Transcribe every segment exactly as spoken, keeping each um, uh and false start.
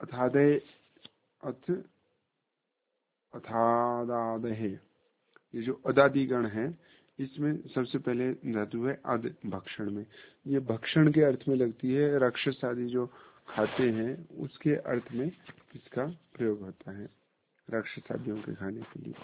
अथादय अथ अथादादहे, ये जो अदादि गण है इसमें सबसे पहले धातु है अद भक्षण में। ये भक्षण के अर्थ में लगती है, राक्षस आदि जो खाते हैं उसके अर्थ में इसका प्रयोग होता है, राक्षस आदियों के खाने के लिए।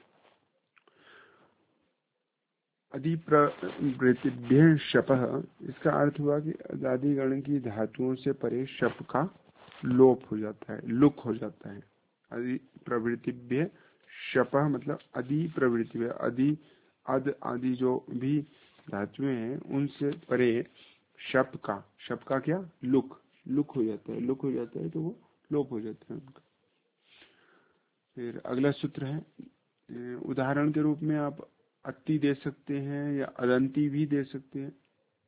अधिप्रवृत्तिभ्य शपः, इसका अर्थ हुआ कि अदादि गण की धातुओं से परे शप का लोप हो जाता है, लुक हो जाता है। अधिप्रवृत्तिभ्य शपः मतलब अधि प्रवृत्ति, अधि अद आदि जो भी धातुएं हैं उनसे परे शप का, शप का क्या लुक, लुक हो जाता है, लुक हो जाता है तो वो लोप हो जाता है उनका। फिर अगला सूत्र है, उदाहरण के रूप में आप अति दे सकते हैं या अदंती भी दे सकते हैं।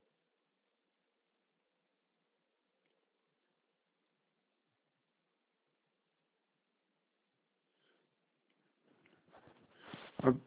अब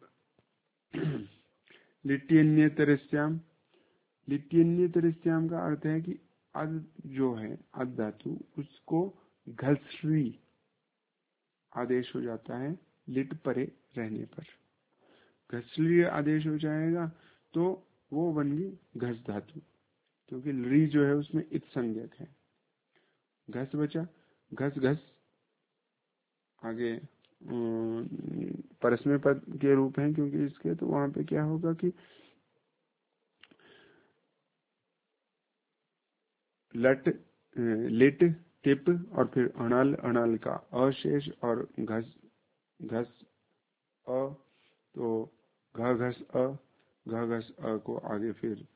लिट्यन्यतरस्याम, लिट्यन्यतरस्याम का अर्थ है कि अद जो है अद धातु उसको घसरी आदेश हो जाता है लिट परे रहने पर, घसरी आदेश हो जाएगा तो वो बन गई घस धातु, क्योंकि ली जो है उसमें इत संज्ञक है। घस बचा, घस घस आगे परस्मै पद के रूप हैं क्योंकि इसके, तो वहां पे क्या होगा कि लट लिट टिप और फिर अणाल, अणाल का अशेष और घस घस अ, तो घ घस अ, घ घस अ को आगे फिर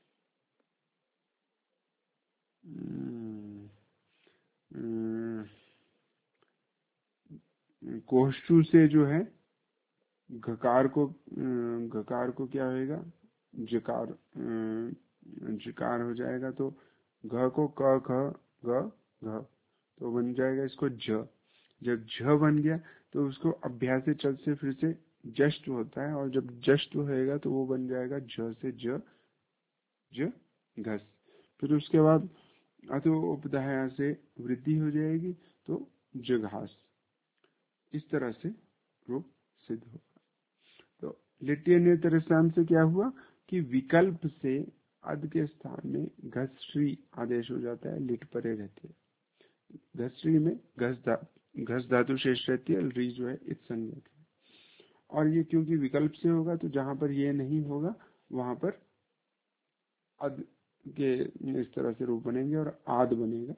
कोष्ठु से जो है घकार को, घकार को क्या होएगा जकार, जकार हो जाएगा, तो घ को क ख ग घ तो बन जाएगा इसको झ। जब झ बन गया तो उसको अभ्यास से चल से फिर से जष्ट होता है, और जब जष्ट होएगा तो वो बन जाएगा झ से ज ज घस। फिर उसके बाद अतो उपधाया से वृद्धि हो जाएगी तो जघास, इस तरह से रूप सिद्ध होगा। तो लिट्यन्यतरस्याम से क्या हुआ कि विकल्प से अद के स्थान में घसरी आदेश हो जाता है, लिट परे रहती है। घसरी में घस धा घस धातु शेष रहती है, री जो है इत संज्ञक है। और ये क्योंकि विकल्प से होगा तो जहां पर ये नहीं होगा वहां पर अद के इस तरह से रूप बनेंगे और आद बनेगा।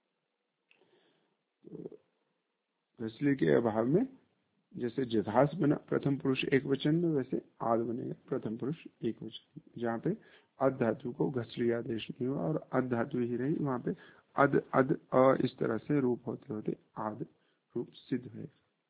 तो घसली के अभाव में जैसे जघास बना प्रथम पुरुष एक वचन में, वैसे आद बनेगा प्रथम पुरुष एक वचन, जहाँ पे अद धातु को घसली आदेश नहीं हुआ और अद धातु ही रही, वहां पे अद अद अ इस तरह से रूप होते होते आद रूप सिद्ध है।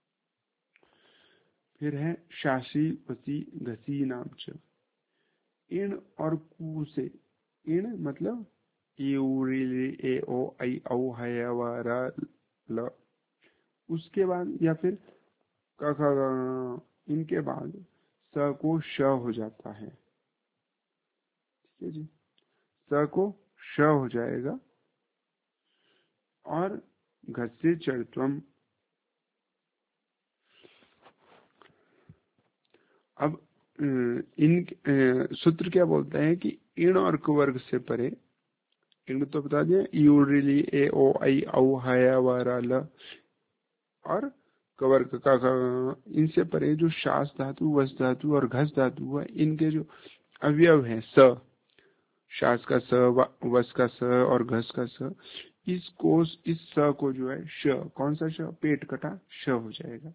फिर है शासी वसी घसी नाम च, इन और कु से, इन मतलब ए ओ आई औ है व र ल, उसके बाद या फिर क ख इनके बाद स को श हो जाता है, ठीक है जी, स को श हो जाएगा और घस्य चरत्वम। अब इन सूत्र क्या बोलता है कि इण और कुवर्ग से परे, इण तो बता दिया यू रिली ए ओ आई औ है व र ल, और कवर्ग का इनसे परे जो शास धातु वस धातु और घस धातु है, इनके जो अवयव हैं स, शास का स, वस का स और घस का स, इसको इस स को जो है श, कौन सा श, पेट कटा श हो जाएगा।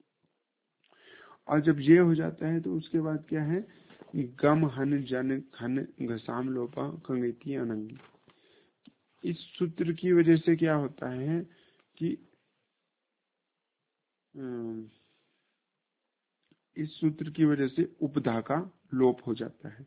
और जब ये हो जाता है तो उसके बाद क्या है, गम हन जन खन घसाम लोपा कंगेती अनंगी। इस सूत्र की वजह से क्या होता है कि इस सूत्र की वजह से उपधा का लोप हो जाता है,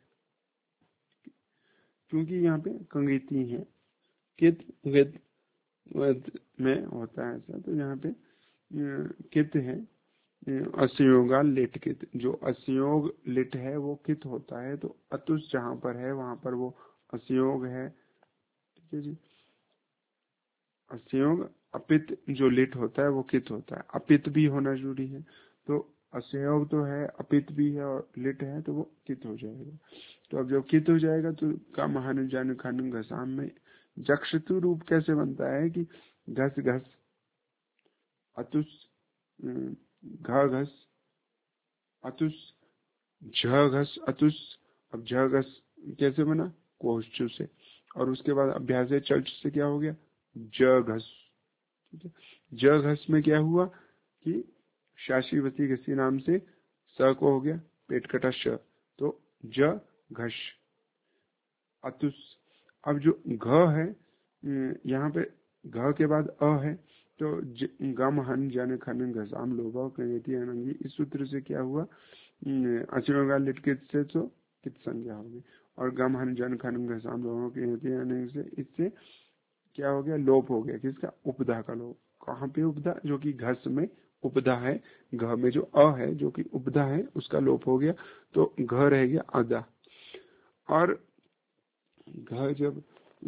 क्योंकि यहाँ पे कंगेती है, कित विद में होता है ऐसा, तो यहाँ पे कित है असंयोगा लिट कित, जो असंयोग लिट है वो कित होता है, तो अतुष जहां पर है वहां पर वो असंयोग है, ठीक है जी। असंयोग अपित जो लिट होता है वो कित होता है, अपित भी होना जरूरी है। तो असंयोग तो है, अपित भी है और लिट है, तो वो कित हो जाएगा। तो अब जब कित हो जाएगा तो का महान जान खान घसाम में जक्षतु रूप कैसे बनता है कि घस घस अतुस घ घस अतुस झ घस अतुस। अब झ घस कैसे बना, कोष्ठु से, और उसके बाद अभ्यास चर्च से क्या हो गया, ज घस। ठीक है, ज घस में क्या हुआ कि शाशी वसी घसी नाम से स को हो गया पेट कटा श, तो ज घश अतुस। अब जो घ है यहाँ पे घ के बाद अ है, तो गम हन जन खन घसाम लोभा कनेती अनंगी, इस सूत्र से क्या हुआ, अचुगा लिटकित से तो कित संज्ञा होगी, और गम हन जन खन घसाम लोभा कनेती अनंगी से इससे क्या हो गया, लोप हो गया, किसका, उपधा का लोप। कहाँ पे उपधा, जो कि घस में उपधा है, घ में जो अ है जो कि उपधा है उसका लोप हो गया, तो घ रह गया आधा। और घ जब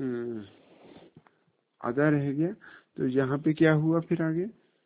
आधा रह गया तो यहाँ पे क्या हुआ फिर आगे,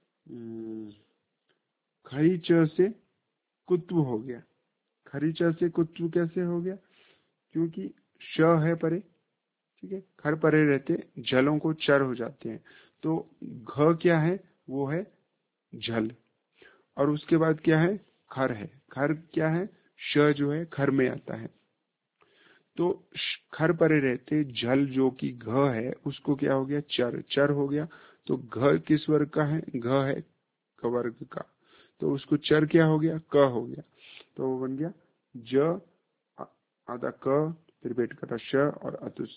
खरी च से कुत्व हो गया। खरी च से कुत्व कैसे हो गया, क्योंकि श है परे, ठीक है, खर परे रहते जलों को चर हो जाते हैं, तो घ क्या है, वो है जल, और उसके बाद क्या है, खर है, खर क्या है, श जो है खर में आता है, तो खर परे रहते जल जो कि घ है उसको क्या हो गया, चर, चर हो गया। तो घ किस वर्ग का है, घ है क वर्ग का, तो उसको चर क्या हो गया, क हो गया, तो वो बन गया ज आधा क, फिर पेट कटा श और अतुस,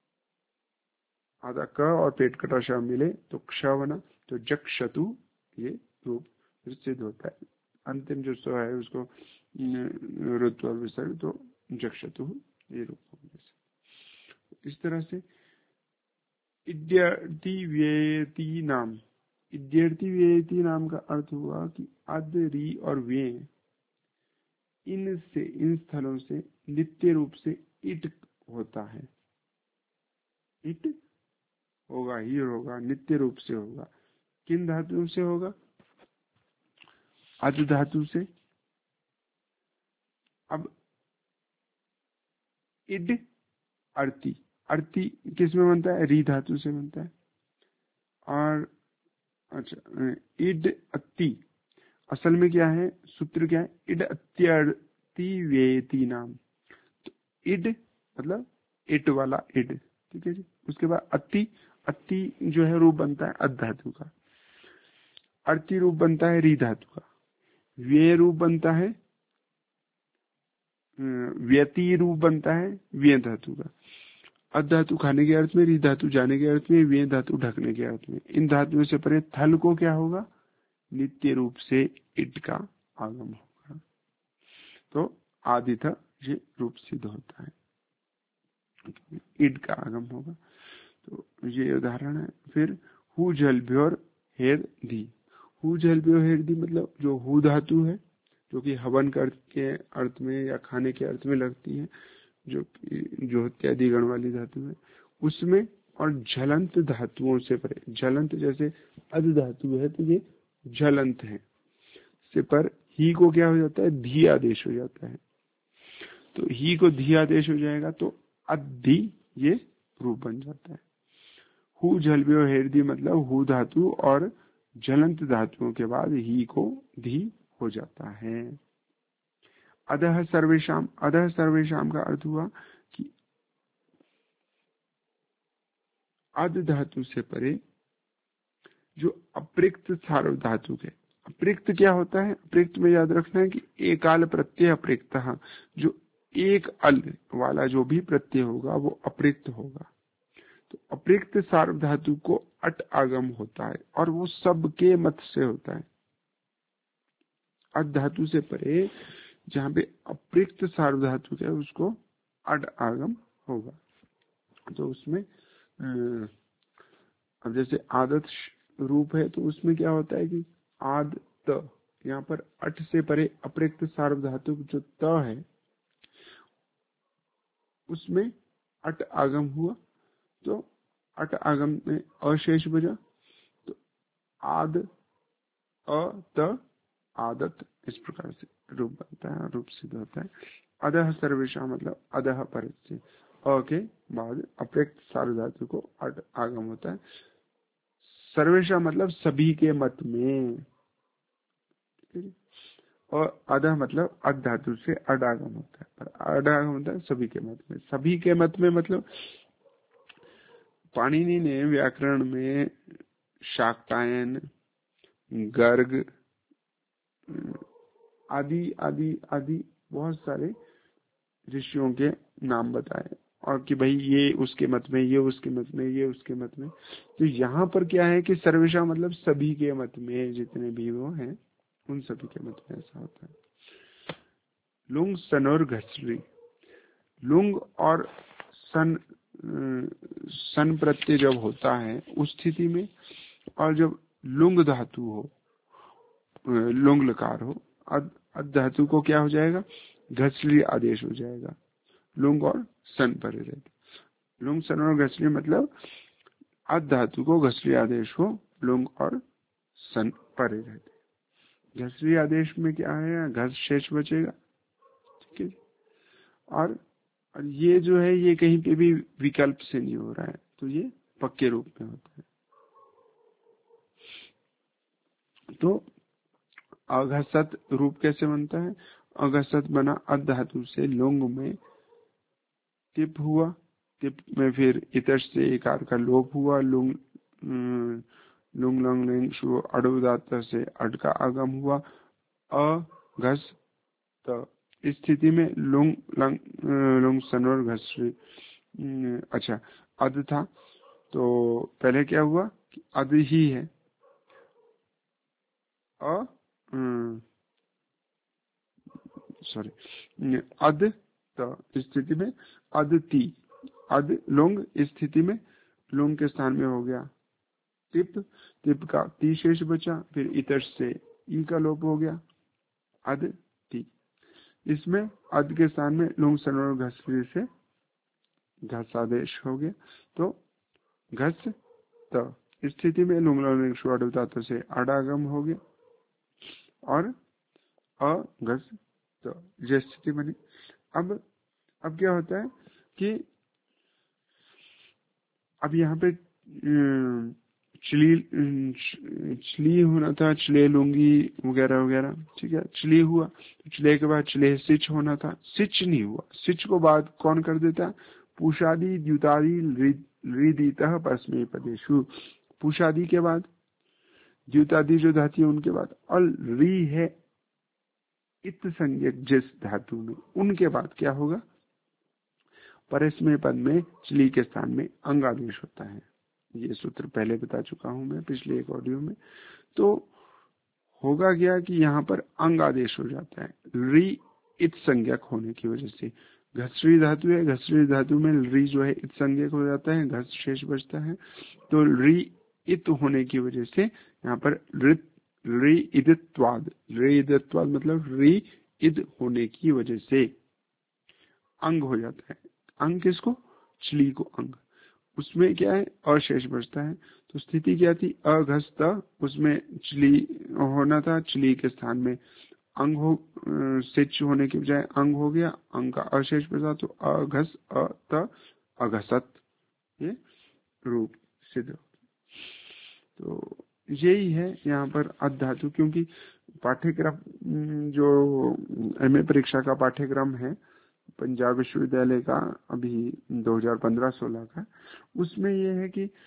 आधा क और पेट कटा श मिले तो क्ष बना, तो जक्षतु ये रूप सिद्ध होता है। अंतिम जो स्व है उसको ऋतु और विसर्ग, तो जक्षतु ये रूप हो गया। इस तरह से इद्यर्थी व्येति नाम, इद्यर्थी व्येति नाम का अर्थ हुआ कि अद री और वे, इन से इन स्थलों से नित्य रूप से इट होता है, इट होगा ही होगा, नित्य रूप से होगा। किन धातुओं से होगा, अद धातु से। अब इड अर्ति, अर्ति किस में बनता है, री धातु से बनता है। और अच्छा इड अति, असल में क्या है, सूत्र क्या है, इड अत्यर्ति वेति नाम, तो इड मतलब इट वाला इड, ठीक है जी। उसके बाद अति, अति जो है रूप बनता है अध धातु का, अर्ति रूप बनता है री धातु का, वे रूप बनता है, व्यति रूप बनता है वे धातु का, अध धातु खाने के अर्थ में, री धातु जाने के अर्थ में, वे धातु ढकने के अर्थ में। इन धातुओं से परे थल को क्या होगा, नित्य रूप से इट का आगम होगा, तो आदिथ ये रूप सिद्ध होता है, इट का आगम होगा। तो ये उदाहरण है। फिर हु जलभ्योर हेर धी, हु जलभ्योर हेर धी मतलब जो हु धातु है जो कि हवन के अर्थ में या खाने के अर्थ में लगती है, जो जो इत्यादि गण वाली धातु है उसमें, और झलंत धातुओं से परे, झलंत जैसे अध धातु है तो ये झलंत है, से पर ही को क्या हो जाता है, धी आदेश हो जाता है, तो ही को धी आदेश हो जाएगा तो अद्धि ये रूप बन जाता है। हु झलभ्यो हेरदी मतलब हु धातु और झलंत धातुओं के बाद ही को धी हो जाता है। अधः सर्वेशाम, अधः सर्वेशाम का अर्थ हुआ कि अध धातु से परे जो अप्रिक्त सार्व धातु है। अप्रिक्त क्या होता है, अप्रिक्त में याद रखना है कि एकाल प्रत्यय अप्रिक्त, जो एक अल वाला जो भी प्रत्यय होगा वो अप्रिक्त होगा। तो अप्रिक्त सार्व धातु को अट आगम होता है और वो सबके मत से होता है। अट धातु से परे जहाँ पे अप्रिक्त सार्व धातु है उसको अड आगम होगा। तो उसमें अब जैसे आदत रूप है तो उसमें क्या होता है कि आद त, यहाँ पर अट से परे अप्रिक्त सार्व धातु जो त है उसमें अट आगम हुआ, तो अट आगम में अशेष बचा, तो आद अ त आदत इस प्रकार से रूप बनता है, रूप सिद्ध होता है। अधः सर्वेशा मतलब अधः पर से अ के बाद अपेक्त सार्वधातु को अट आगम होता है। सर्वेशा मतलब सभी के मत में, और अधः मतलब अध धातु से अड आगम होता है, पर अड आगम होता है सभी के मत में। सभी के मत में मतलब पाणिनि ने व्याकरण में शाक्तायन, गर्ग आदि आदि आदि बहुत सारे ऋषियों के नाम बताए, और कि भाई ये उसके मत में, ये उसके मत में, ये उसके मत में। तो यहाँ पर क्या है कि सर्वेशा मतलब सभी के मत में, जितने भी वो हैं उन सभी के मत में ऐसा होता है। लुंग सन और घसरी, लुंग और सन सन प्रत्यय जब होता है उस स्थिति में, और जब लुंग धातु हो, लुंग लकार हो, अद धातु को क्या हो जाएगा, घसरी आदेश हो जाएगा। लुंग और सन परे रहते, लुंग सन और घसरी मतलब अद धातु को घसरी आदेश हो, लुंग और सन परे रहते। घसरी आदेश में क्या है, घस शेष बचेगा, ठीक है। और और ये जो है ये कहीं पे भी विकल्प से नहीं हो रहा है, तो ये पक्के रूप में होता है। तो अघसत रूप कैसे बनता है, अघसत बना अद धातु से लुंग में टिप हुआ, टिप में फिर इतर से एकार का लोप हुआ, लुंग लुंग लंग लिंग शु अड़ुदात से अड का आगम हुआ, अघस त इस स्थिति में लुंग लंग लुंग सन और घसरी, अच्छा अद था तो पहले क्या हुआ कि अद ही है, अ सॉरी अद त स्थिति में अदति, अद लुंग इस स्थिति में लुंग के स्थान में हो गया टिप, टिप का ती शेष बचा, फिर इतर से ई का लोप हो गया, अद ती। इसमें अद के स्थान में लुंग सन और घसरी से घस आदेश हो गया, तो घस त स्थिति में लुंग लंग शु धातु से अडागम हो गया, और अ घस तो ये स्थिति बनी। अब अब क्या होता है कि अब यहाँ पे चली चली होना था, चले लूंगी वगैरह वगैरह, ठीक है, चली हुआ, तो चले के बाद चले सिच होना था, सिच नहीं हुआ। सिच को बाद कौन कर देता, पुषादि द्युतादि रिदितः परस्मै पदेषु, पुषादि के बाद द्युतादि जो धातु है उनके बाद, और री है इत संज्ञक जिस धातु में, उनके बाद क्या होगा, परस्मै पद में चली के स्थान में अंग आदेश होता है। ये सूत्र पहले बता चुका हूं मैं पिछले एक ऑडियो में। तो होगा क्या कि यहाँ पर अंग आदेश हो जाता है, री इत संज्ञक होने की वजह से। घसरी धातु है, घसरी धातु में री जो है इत संज्ञक हो जाता है, घस शेष बचता है, तो री इत होने की वजह से यहाँ पर री इदित्वाद, री इदित्वाद मतलब री इद होने की वजह से अंग हो जाता है। अंग किसको, चली को अंग, उसमें क्या है अशेष बचता है। तो स्थिति क्या थी, अघसता, उसमें चली होना था, चली के स्थान में अंग हो, सिच होने के बजाय अंग हो गया, अंग का अशेष बचा, तो अघस अत अघसत ये रूप सिद्ध। तो यही है यहाँ पर अध धातु, क्योंकि पाठ्यक्रम जो एमए परीक्षा का पाठ्यक्रम है पंजाब विश्वविद्यालय का अभी दो हज़ार पंद्रह सोलह का, उसमें यह है कि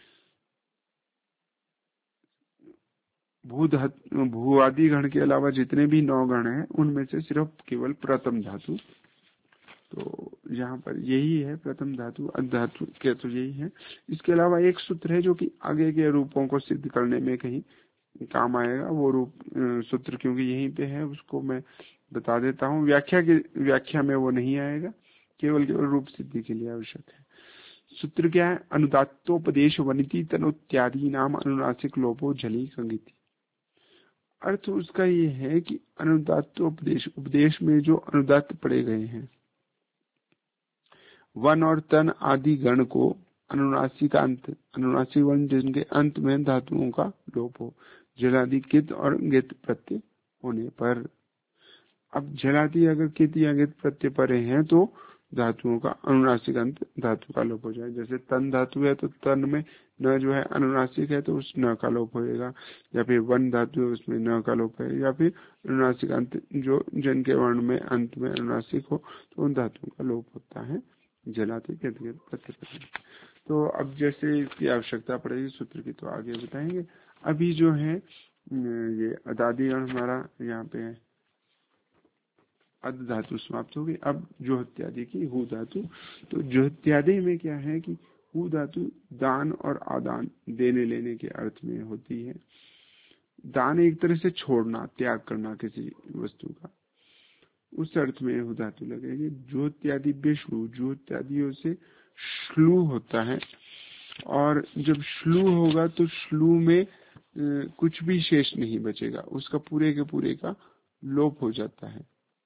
भू धातु, भू आदि गण के अलावा जितने भी नौ गण हैं उनमें से सिर्फ केवल प्रथम धातु, तो यहाँ पर यही है प्रथम धातु अध धातु के, तो यही है। इसके अलावा एक सूत्र है जो कि आगे के रूपों को सिद्ध करने में कहीं काम आएगा, वो रूप सूत्र क्योंकि यहीं पे है उसको मैं बता देता हूँ, व्याख्या की व्याख्या में वो नहीं आएगा, केवल केवल रूप सिद्धि के लिए आवश्यक है। सूत्र क्या है, अनुदात्तोपदेश वनिति तनोत्यादि नाम अनुनासिक लोपो झली कंगिति। अर्थ उसका ये है कि अनुदात्तोपदेश, उपदेश में जो अनुदात्त पड़े गए हैं, वन और तन आदि गण को अनुनासिक अंत, अनुनासिक वर्ण जिनके अंत में धातुओं का लोप हो, जलादि कित और गित प्रत्यय होने पर। अब जलादि अगर कित या गित प्रत्यय परे हैं तो धातुओं का अनुनासिक अंत धातु का लोप हो जाए। जैसे तन धातु है तो तन में न जो है अनुनासिक है तो उस न का लोप होएगा, या फिर वन धातु है उसमें न का लोप है, या फिर अनुनासिक अंत जो जिनके वर्ण में अंत में अनुनासिक हो तो उन धातुओं का लोप होता है जलादि कित गित प्रत्यय परे। तो अब जैसे इसकी आवश्यकता पड़ेगी सूत्र की तो आगे बताएंगे। अभी जो है ये अदादिगण हमारा यहाँ पे है, अद धातु समाप्त हो गई। अब जो इत्यादि की हु धातु, तो जो इत्यादि में क्या है कि हु धातु दान और आदान देने लेने के अर्थ में होती है। दान एक तरह से छोड़ना, त्याग करना किसी वस्तु का, उस अर्थ में हु धातु लगेगी। जो इत्यादि बेश्लू, जो इत्यादियों से श्लू होता है, और जब श्लू होगा तो श्लू में कुछ भी शेष नहीं बचेगा, उसका पूरे के पूरे का लोप हो जाता है।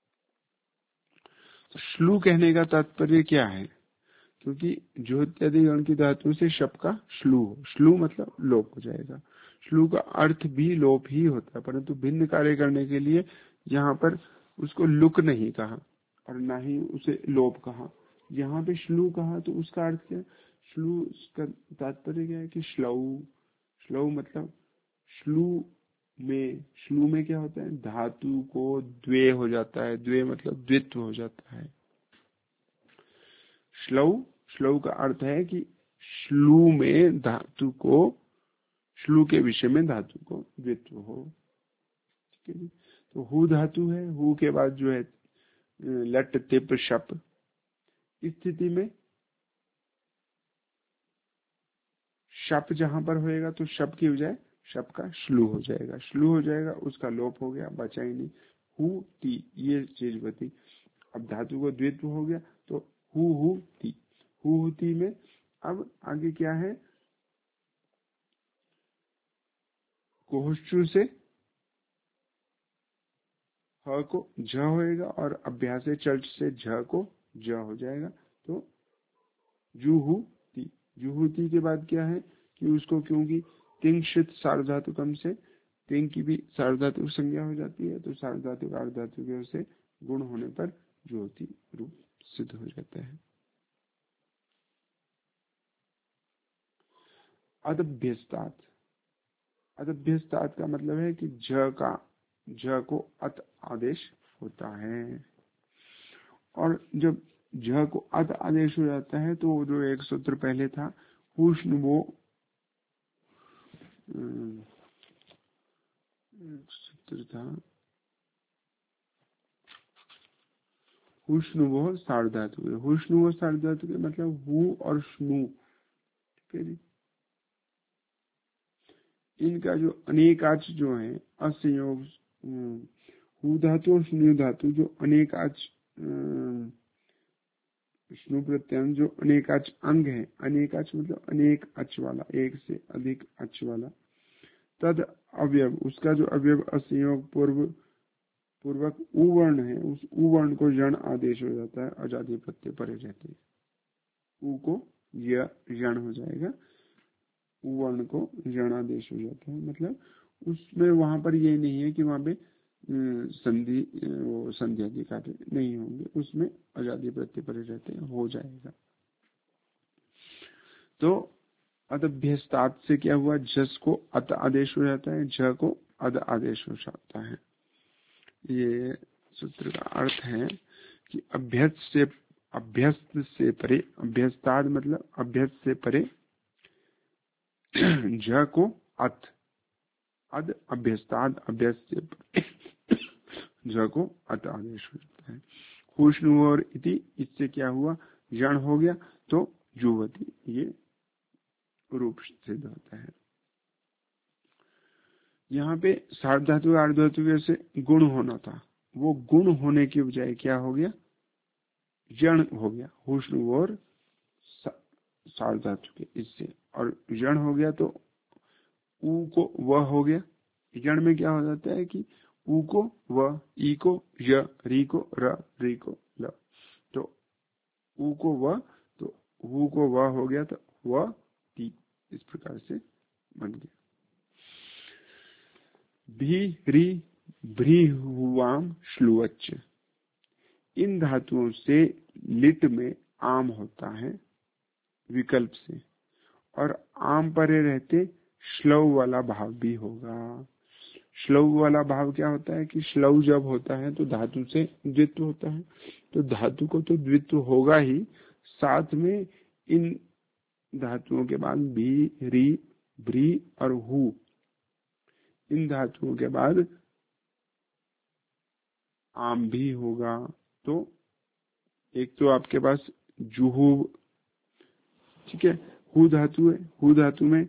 तो श्लू कहने का तात्पर्य क्या है? क्योंकि जो इत्यादि गण की धातु से शब्द का श्लू हो, श्लू मतलब लोप हो जाएगा। श्लू का अर्थ भी लोप ही होता है, परंतु भिन्न कार्य करने के लिए यहाँ पर उसको लुक नहीं कहा और ना ही उसे लोप कहा। यहाँ पे श्लू कहा तो उसका अर्थ क्या है? श्लू का तात्पर्य क्या है कि श्लऊ, श्लऊ मतलब श्लू में, श्लू में क्या होता है? धातु को द्वे हो जाता है, द्वे मतलब द्वित्व हो जाता है। श्लऊ, श्लऊ का अर्थ है कि श्लू में धातु को, श्लू के विषय में धातु को द्वित्व हो। ठीक है, तो हु धातु है, हु के बाद जो है लट तिप शप, इस स्थिति में शप जहां पर होएगा तो शप की बजाय शप का श्लू हो जाएगा, श्लू हो जाएगा, उसका लोप हो गया, बचा ही नहीं। हु ती ये चीज बती। अब धातु को द्वित्व हो गया तो हु हु ती, हु हु ती में अब आगे क्या है? कोहश्चु से ह को झ होएगा और अभ्यास चर्च से झ को ज हो जाएगा, तो जुहु ती। जुहु ती के बाद क्या है कि उसको, क्योंकि तिंशित सार्वधातुकम से तिंग की भी सार्वधातुक संज्ञा हो जाती है, तो सार्वधातुक अर्धातुक से गुण होने पर ज्योति रूप सिद्ध हो जाता है। अदभ्यस्तात, अदभ्यस्तात का मतलब है कि झ का, झ को अत आदेश होता है, और जब झ को अत आदेश हो जाता है तो जो एक सूत्र पहले था हुष्ण, वो सूत्र था हुष्ण वो सार्वधातु है। हुष्ण वो सार्वधातु के मतलब हु और स्नु, ठीक है जी। इनका जो अनेकाच जो है असंयोग, हु धातु और स्नु धातु जो अनेकाच, स्नु प्रत्यय जो अनेकाच अंग है, अनेकाच मतलब अनेक अच वाला, एक से अधिक अच वाला, तद अवयव, उसका जो अवयव असंयोग पूर्व पूर्वक उवर्ण है, उस उवर्ण को जन आदेश हो जाता है, अजादि प्रत्यय परे रहते हैं। उ को य जन हो जाएगा, उवर्ण को जन आदेश हो जाता है, मतलब उसमें वहां पर ये नहीं है कि वहां पे संधि, वो संध्या के कार्य नहीं होंगे, उसमें अजादि प्रत्यय परे रहते हैं, हो जाएगा। तो अदभ्यस्तात से क्या हुआ? जस को अत आदेश हो जाता है, झ को अद आदेश हो जाता है। ये सूत्र का अर्थ है कि अभ्यस्त से, अभ्यस्त से परे, अभ्यस्ताद मतलब अभ्यस्त से परे, झ को अत, अद अभ्यस्ताद, अभ्यस्त से परे झ को अत आदेश हो जाता है। खुशनु और इति, इससे क्या हुआ? जन हो गया, तो जुवती ये रूप सिद्ध होता है। यहाँ पे सार्वधातु अर्धधातु से गुण होना था, वो गुण होने की बजाय क्या हो गया? जन हो गया, हुष्ण और सार्वधातु के इससे, और जन हो गया तो उ को वह हो गया। जन में क्या हो जाता है कि उ को व, ई को य, री को र, री को ल, तो उ को व, तो हु को वह हो गया, तो व ती, इस प्रकार से बन गया। भी री भ्रीहुवाम श्लुवच्च, इन धातुओं से लिट में आम होता है विकल्प से, और आम परे रहते श्लव वाला भाव भी होगा। श्लव वाला भाव क्या होता है कि श्लव जब होता है तो धातु से द्वित्व होता है, तो धातु को तो द्वित्व होगा ही, साथ में इन धातुओं के बाद भी री भ्री और हु, इन धातुओं के बाद आम भी होगा। तो एक तो आपके पास जुहू, ठीक है, हु धातु है, हु धातु में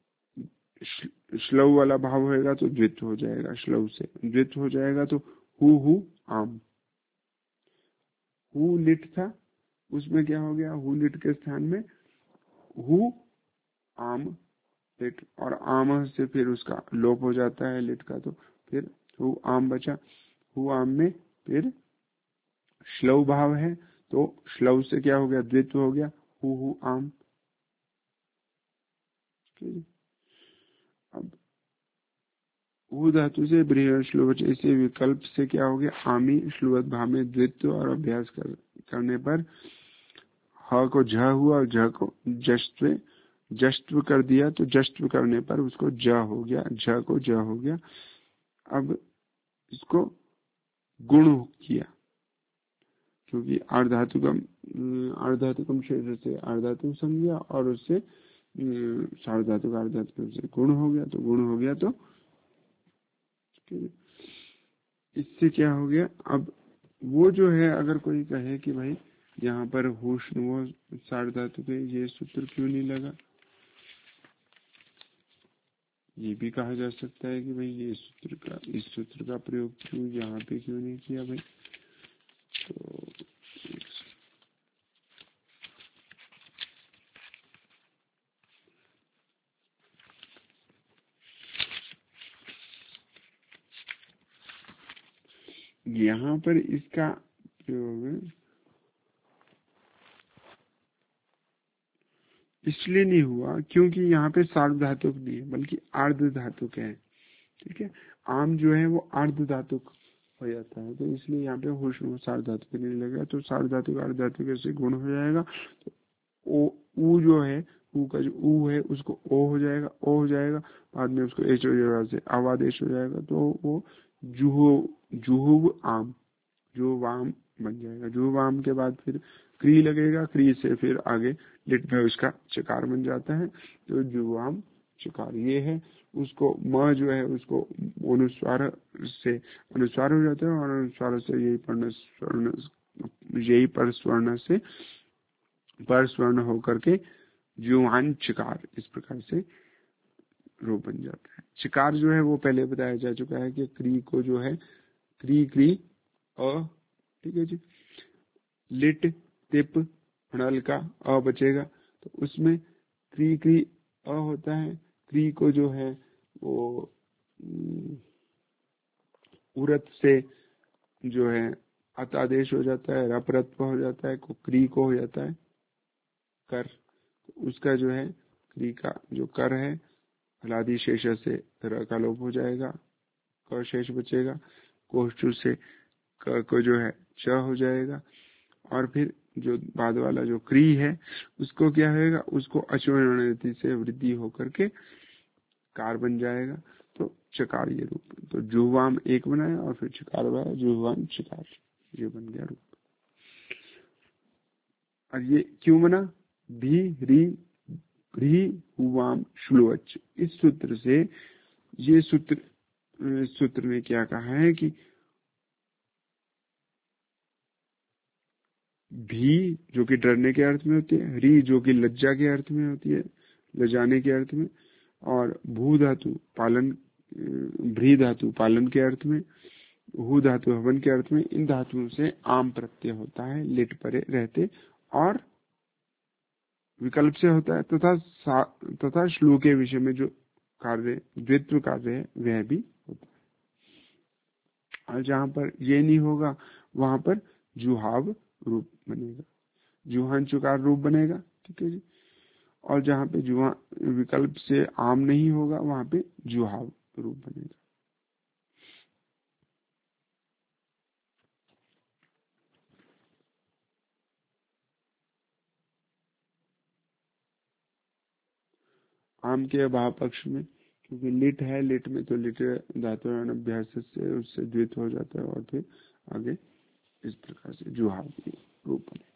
श्लव वाला भाव होएगा तो द्वित्व हो जाएगा, श्लव से द्वित्व हो जाएगा तो हु हु आम। हु लिट था, उसमें क्या हो गया, हु लिट के स्थान में हु आम लिट, और आम से फिर उसका लोप हो जाता है लिट का, तो फिर हु आम बचा। हु आम में फिर श्लव भाव है, तो श्लव से क्या हो गया, द्वित्व हो गया, हु हु आम। अब हु धातु से बृहद श्लुवच, इसे विकल्प से क्या हो गया, आमी श्लुवत भाव में द्वित्व, और अभ्यास कर, करने पर ह को झ हुआ और झ को जश्व जश्व कर दिया, तो जश्व करने पर उसको ज हो गया, झ को ज हो गया। अब इसको गुण किया, क्योंकि अर्धातुकम अर्धातुकम क्षेत्र से अर्धातु संज्ञा और उससे सार्वधातुक अर्धातुक से गुण हो गया, तो गुण हो गया तो इससे क्या हो गया। अब वो जो है, अगर कोई कहे कि भाई यहाँ पर होश वो सार्वधातुक है, ये सूत्र क्यों नहीं लगा, ये भी कहा जा सकता है कि भाई ये सूत्र का इस सूत्र का प्रयोग क्यों यहाँ पे क्यों नहीं किया भाई। तो यहाँ पर इसका प्रयोग इसलिए नहीं हुआ क्योंकि यहाँ पे सार्वधातुक नहीं है बल्कि अर्ध धातुक है, ठीक है। आम जो है वो अर्ध धातुक हो जाता है, तो इसलिए यहाँ पे होश सार्वधातुक नहीं लगेगा, तो सार्वधातुक अर्धधातुक से गुण हो जाएगा। तो ओ ऊ जो है, ऊ का जो ऊ है उसको ओ हो जाएगा, ओ हो जाएगा, बाद में उसको एच हो जाएगा, से आवादेश हो जाएगा, तो वो जुहु जुहुब आम जुवाम बन जाएगा। जुवाम के बाद फिर क्री लगेगा, क्री से फिर आगे लिट में उसका चकार बन जाता है, तो जुवाम चकार ये है। उसको म जो है उसको अनुस्वार से अनुस्वार हो जाता है, और अनुस्वार से यही पर्ण स्वर्ण यही पर स्वर्ण से पर स्वर्ण होकर के जुवान चकार इस प्रकार से रूप बन जाता है। चकार जो है वो पहले बताया जा चुका है कि क्री को जो है क्री क्री अ, ठीक है जी, लिट तिप हड़ल का अ बचेगा, तो उसमें क्री क्री अ होता है। क्री को जो है वो उरत से जो है अत आदेश हो जाता है, रप रत्व हो जाता है, को क्री को हो जाता है कर, तो उसका जो है क्री का जो कर है हलादि शेष से र का लोप हो जाएगा, क शेष बचेगा, कोष्ठु से क को जो है च हो जाएगा, और फिर जो बाद वाला जो क्री है उसको क्या होगा, उसको अचुर्णति से वृद्धि होकर के कार बन जाएगा, तो चकार ये रूप। तो जुवाम एक बनाया और फिर चकार बनाया, जुवाम चकार, ये बन गया रूप। और ये क्यों बना, भी री भ्री हुवाम श्लुवच, इस सूत्र से, ये सूत्र सूत्र में क्या कहा है कि भी जो कि डरने के अर्थ में होती है, री जो कि लज्जा के अर्थ में होती है, लजाने के अर्थ में, और भू धातु पालन, भ्री धातु पालन के अर्थ में, हु धातु हवन के अर्थ में, इन धातुओं से आम प्रत्यय होता है लिट परे रहते, और विकल्प से होता है, तथा तथा श्लू के विषय में जो कार्य द्वित्व कार्य है वह भी होता है। और जहां पर ये नहीं होगा वहां पर जुहाव रूप बनेगा, जुहान चुकार रूप बनेगा, ठीक है जी। और जहाँ पे जुहा विकल्प से आम नहीं होगा वहां पे जुहाव रूप बनेगा। आम के अभाव पक्ष में, क्योंकि लिट है, लिट में तो लिट धातु अभ्यास से उससे द्वित हो जाता है और फिर आगे इस प्रकार से जुहाव रूप बने।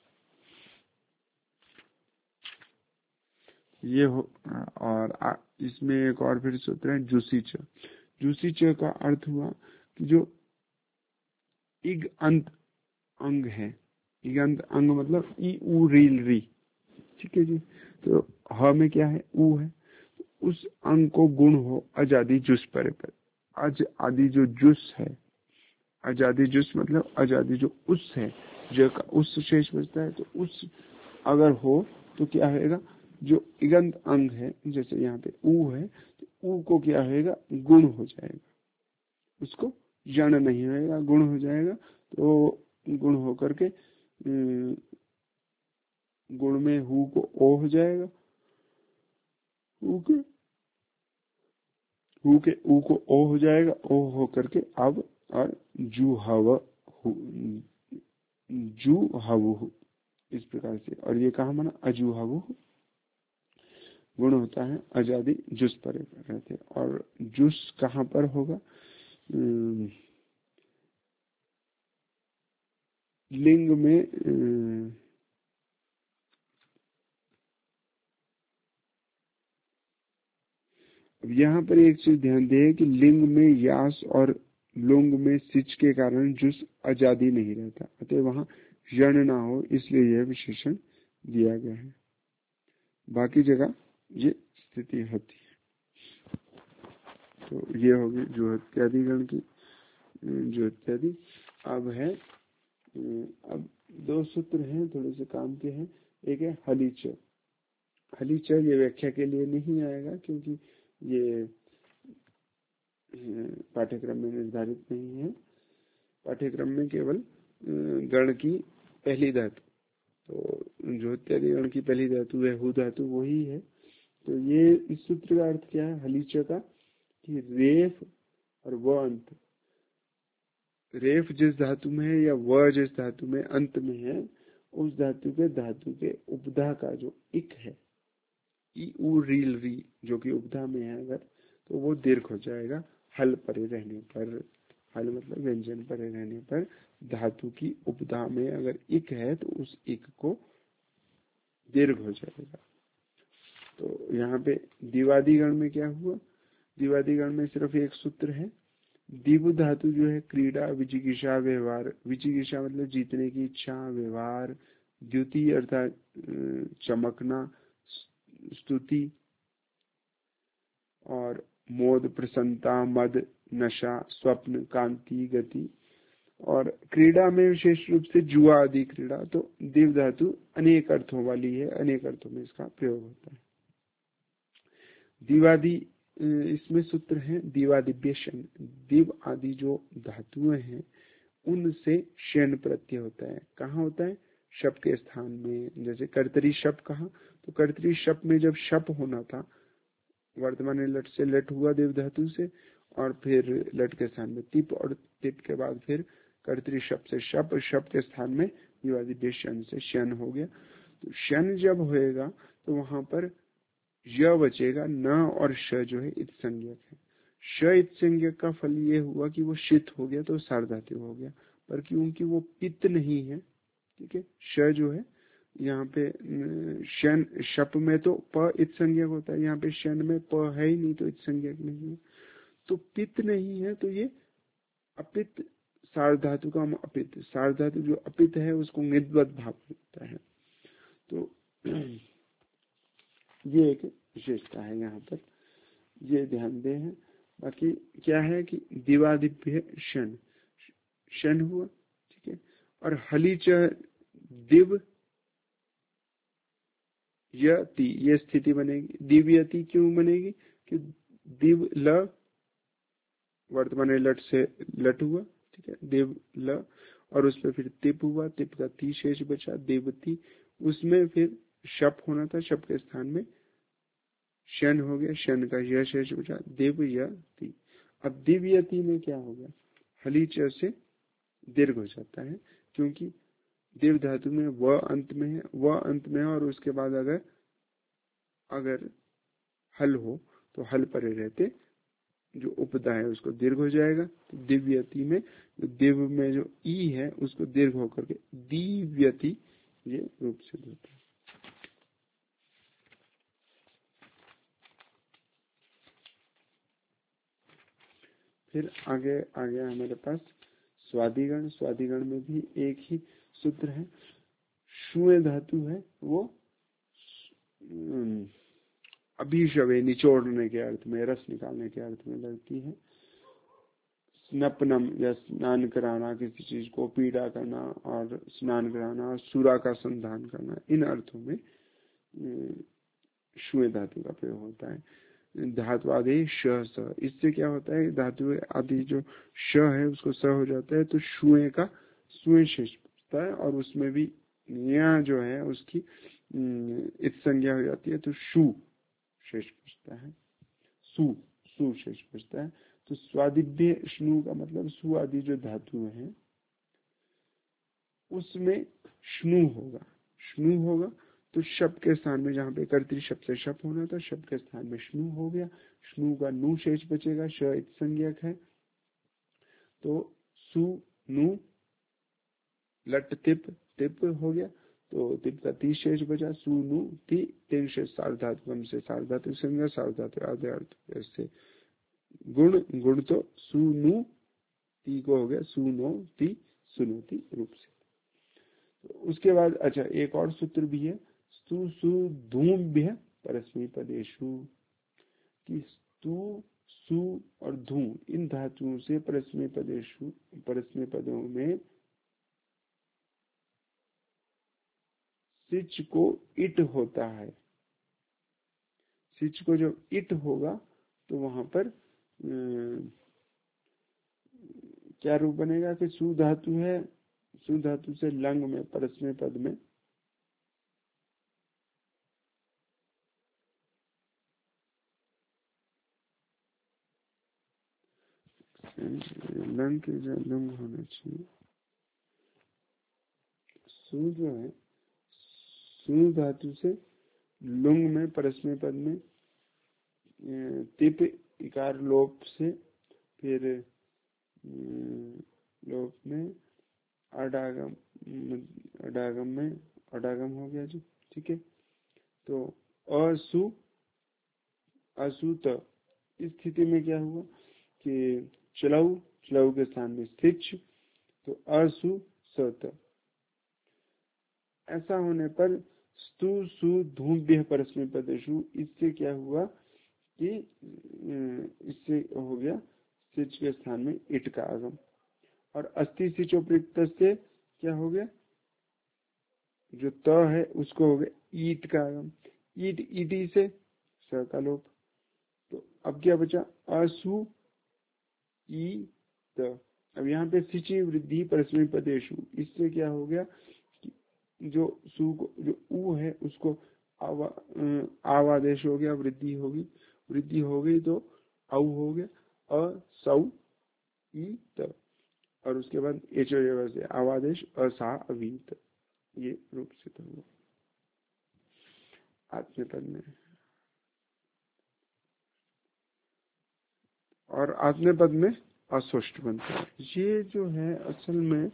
ये हो। और आ, इसमें एक और फिर सूत्र है जुसी च। जुसी च का अर्थ हुआ कि जो इग अंत अंग है, इग अंत अंग मतलब ई उ रील री, ठीक है जी। तो ह में क्या है, उ है, उस अंग को गुण हो अजादि जुस परे पर। अज आदि जो जुस है, अजादि जुस मतलब अजादि जो उस है, जो का उस शेष बचता है, तो उस अगर हो तो क्या होगा, जो इगंत अंग है, जैसे यहाँ पे ऊ है, तो ऊ को क्या होगा, गुण हो जाएगा, उसको जन नहीं होगा, गुण हो जाएगा। तो गुण हो करके गुण में हु को ओ हो जाएगा, ऊ के हु के ऊ को ओ हो जाएगा, ओ हो करके अब और जू हव जू हव इस प्रकार से। और ये कहा माना अजू हव गुण होता है अजादि जुस पर रहते। और जुस कहाँ पर होगा, लिंग में, अब यहाँ पर एक चीज ध्यान दें कि लिंग में यास और लुंग में सिच के कारण जुस अजादि नहीं रहता, अतः वहां जन ना हो, इसलिए यह विशेषण दिया गया है। बाकी जगह ये स्थिति होती है। तो ये होगी जो इत्यादि गण की जो इत्यादि। अब है, अब दो सूत्र हैं, थोड़े से काम के हैं। एक है हलीच। हलीच ये व्याख्या के लिए नहीं आएगा, क्योंकि ये पाठ्यक्रम में निर्धारित नहीं है। पाठ्यक्रम में केवल गण की पहली धातु, तो जो इत्यादि गण की पहली धातु है हु धातु वही है। तो ये इस सूत्र का अर्थ क्या है हलीच का, कि रेफ और व अंत, रेफ जिस धातु में है या व जिस धातु में अंत में है, उस धातु के धातु के उपधा का जो इक है, ई उ रील री, जो कि उपधा में है अगर, तो वो दीर्घ हो जाएगा हल परे रहने पर। हल मतलब व्यंजन परे रहने पर धातु की उपधा में अगर इक है तो उस इक को दीर्घ हो जाएगा। तो यहाँ पे दिवादी गण में क्या हुआ, दिवादी गण में सिर्फ एक सूत्र है। दिव धातु जो है क्रीड़ा, विजिगिषा, व्यवहार, विजिगिषा मतलब जीतने की इच्छा, व्यवहार, द्युति अर्थात चमकना, स्तुति, और मोद, प्रसन्नता, मद, नशा, स्वप्न, कांति, गति। और क्रीड़ा में विशेष रूप से जुआ आदि क्रीड़ा। तो दिव धातु अनेक अर्थों वाली है, अनेक अर्थों में इसका प्रयोग होता है। दिवादि इसमें सूत्र है दिवादिव्य शन। दिव आदि जो धातुएं हैं उनसे शन प्रत्यय होता है। कहाँ होता है, शप के स्थान में। जैसे कर्तरी शप कहा, तो कर्तरी शप में जब शप होना था, वर्तमान लट से लट हुआ देव धातु से, और फिर लट के स्थान में तिप, और तिप के बाद फिर कर्तरी शप से शप, शप के स्थान में दिवादिव्य शन से शन हो गया। तो शन जब होएगा तो वहां पर य बचेगा, न और श जो है इत संज्ञक है। श इत संज्ञक का फल ये हुआ कि वो शीत हो गया, तो सार्वधातु हो गया। पर क्योंकि वो पित्त नहीं है, ठीक है, श जो है यहाँ पे शन, शप में तो प इत संज्ञक होता है, यहाँ पे शन में प है ही नहीं, तो इत संज्ञक नहीं है। तो पित्त नहीं है, तो ये अपित, सार्वधातु का अपित, सार्वधातु जो अपित है उसको निद्वत भाव होता है। तो ये एक विशेषता है यहाँ पर, ये ध्यान दे है। बाकी क्या है कि दिवादिव्य शन, शन हुआ, ठीक है। और हलीच दिव यति, ये स्थिति बनेगी। दिव्यति क्यों बनेगी, कि दिव ल वर्तमान लट से लट हुआ, ठीक है, देव ल, और उसमें फिर तिप हुआ, तिप का ती शेष बचा, देवती, उसमें फिर शप होना था, शप के स्थान में शन हो गया, शन का यह शेष बचा, दिव्यति। अब दिव्यति में क्या हो गया, हलीच से दीर्घ हो जाता है, क्योंकि दिव धातु में व अंत में है, व अंत में है, और उसके बाद अगर अगर हल हो तो हल परे रहते जो उपदा है उसको दीर्घ हो जाएगा। तो दिव्यति में दिव में जो ई है उसको दीर्घ होकर के दिव्यति ये रूप सिद्ध होता है। फिर आगे आ गया हमारे पास स्वादिगण। स्वादिगण में भी एक ही सूत्र है। शुए धातु है वो अभिशवे निचोड़ने के अर्थ में, रस निकालने के अर्थ में लगती है। स्नपनम या स्नान कराना, किसी चीज को पीड़ा करना और स्नान कराना, सुरा का संधान करना, इन अर्थों में शुए धातु का प्रयोग होता है। धातु आदि श स, इससे क्या होता है, धातु आदि जो श है उसको स हो जाता है, तो शुए का सुए शेष बचता है, और उसमें भी यहाँ जो है उसकी इत संज्ञा हो जाती है, तो शु शेष बचता है, सु सु शेष बचता है। तो स्वादिभ्य श्नु का मतलब सु आदि जो धातु है उसमें श्नु होगा, श्नु होगा तो शब्द के स्थान में, जहाँ पे कर्तृ शब्द से शप होना था, शब्द के स्थान में श्नु हो गया। श्नु का नु शेष बचेगा, श इत संज्ञक है, तो सु नु लट तिप तिप हो गया, तो तिप का ती शेष बचा, सु नु ती, तीन शेष सार्वधातुकम से सार्वधातुक संज्ञा, सार्वधातुक आदि अर्थ ऐसे गुण, गुण तो सु नु ती को हो गया सु नो ती सुनोती रूप से। तो उसके बाद अच्छा एक और सूत्र भी है, स्तु सु धूम्भ्य परस्मै पदेषु, कि स्तु सु और धू इन धातुओं से परस्मै पदेषु, परस्मै पदों में सिच को इट होता है। सिच को जब इट होगा तो वहां पर क्या रूप बनेगा कि सु धातु है, सु धातु से लंग में परस्मै पद में लंग के जो लंग होना चाहिए, सु जो है सु धातु से लुंग में परस्मै पद में तिप इकार लोप से, फिर लोप में अडागम, अडागम में अडागम हो गया जी, ठीक है। तो असु असुत, इस स्थिति में क्या हुआ कि चलाऊ, चलाऊ के स्थान में स्थित, तो असु सत। ऐसा होने पर स्तु सु धूम्भ्य परस्मै पदेषु, इससे क्या हुआ कि इससे हो गया सिच के स्थान में इट का आगम, और अस्थि सिचो प्रयुक्त से क्या हो गया, जो त है उसको हो गया ईट का आगम, ईट ईटी से स का लोप। तो अब क्या बचा, असु ई त। अब यहाँ पे सिचि वृद्धि परस्मै पदेषु, इससे क्या हो गया कि जो सु को जो ऊ है उसको आवा आवादेश हो गया, वृद्धि होगी, वृद्धि हो गई तो औ हो गया, अ सौ ई त, और उसके बाद एच से आवादेश असा अवीत, ये रूप से तो हुआ आत्मपद में। और आत्मपद में अस्पष्ट बनता है। ये जो है असल में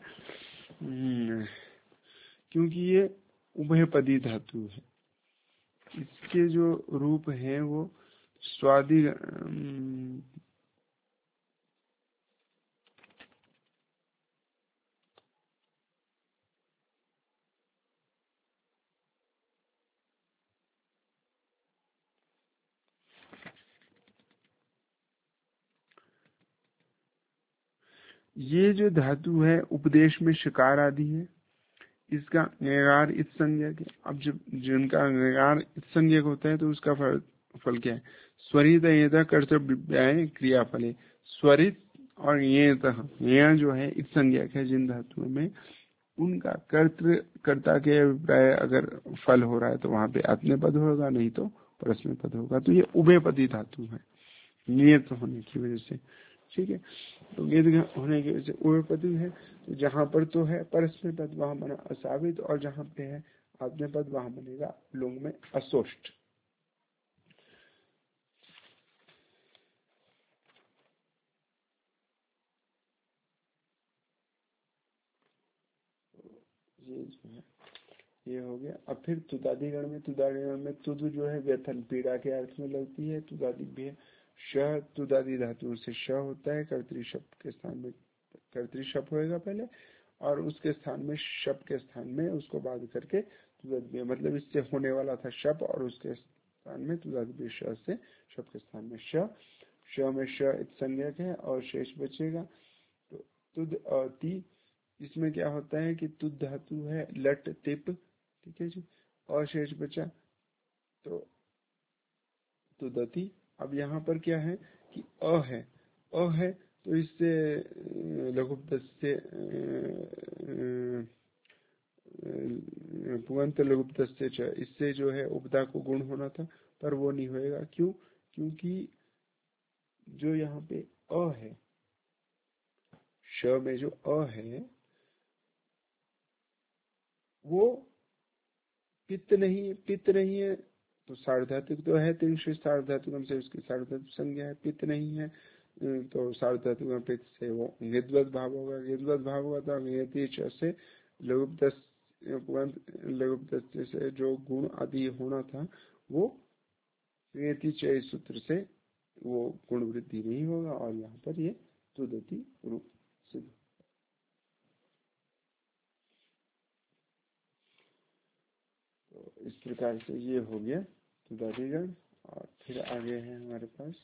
क्योंकि ये उभयपदी धातु है, इसके जो रूप है वो स्वादि ये जो धातु है उपदेश में शिकार आदि है, इसका ङकार इत संज्ञक है। अब जब जिनका ङकार इत संज्ञक होता है तो उसका फल फल क्या है, स्वरित एत कर्तव्य क्रियाफल, स्वरित और ये यह जो है इत संज्ञक है जिन धातुओं में, उनका कर्तृ कर्ता के अभिप्राय अगर फल हो रहा है तो वहां पे आत्मपद होगा, नहीं तो परस्मै पद होगा। तो ये उभयपदी धातु है नियत होने की वजह से, ठीक है। तो नियत होने की वजह से उभयपदी है। तो जहां पर तो है परस्मै पद वहां बना असावित, और जहां पे है आज्ञा पद वहां बनेगा लुंग में असोष्ट। ये जो है ये हो गया। अब फिर तुदादिगण में, तुदादिगण में तुद जो है व्यथन पीड़ा के अर्थ में लगती है। तुदादि भी है श, तुदादि धातु से श होता है, कर्तरी शब्द के स्थान में कर्तरी शब्द होएगा पहले, और उसके स्थान में शब्द के स्थान में उसको बाध करके तुदादि, मतलब इससे होने वाला था शब्द, और उसके स्थान में तुदादि श से शब्द के स्थान में श, श में श संज्ञक है और शेष बचेगा। तो तुद और ती, इसमें क्या होता है कि तुद धातु है लट तिप, ठीक है जी, और शेष बचा तो तुदति। अब यहाँ पर क्या है कि अ है, अ है तो इससे लघुपद से पुअंत लघुपद से च, इससे जो है उपदा को गुण होना था, पर वो नहीं होएगा। क्यों? क्योंकि जो यहाँ पे अ है, श में जो अ है वो पित्त नहीं, पित्त नहीं है तो सार्वधातुक तो है, त्रिंश सार्वधातुकम से उसकी सार्वधातुक संज्ञा है, पित्त नहीं है तो सार्वधातुकम पित्त से वो ङिद्वत भाव होगा, ङिद्वत भाव होगा तो ङियति च से लघुपदस् लघुपदस् से जो गुण आदि होना था वो ङियति च सूत्र से वो गुण वृद्धि नहीं होगा, और यहाँ पर ये तुदति रूप सिद्ध। तो इस प्रकार से ये हो गया तुदादिगण। और फिर आगे है हमारे पास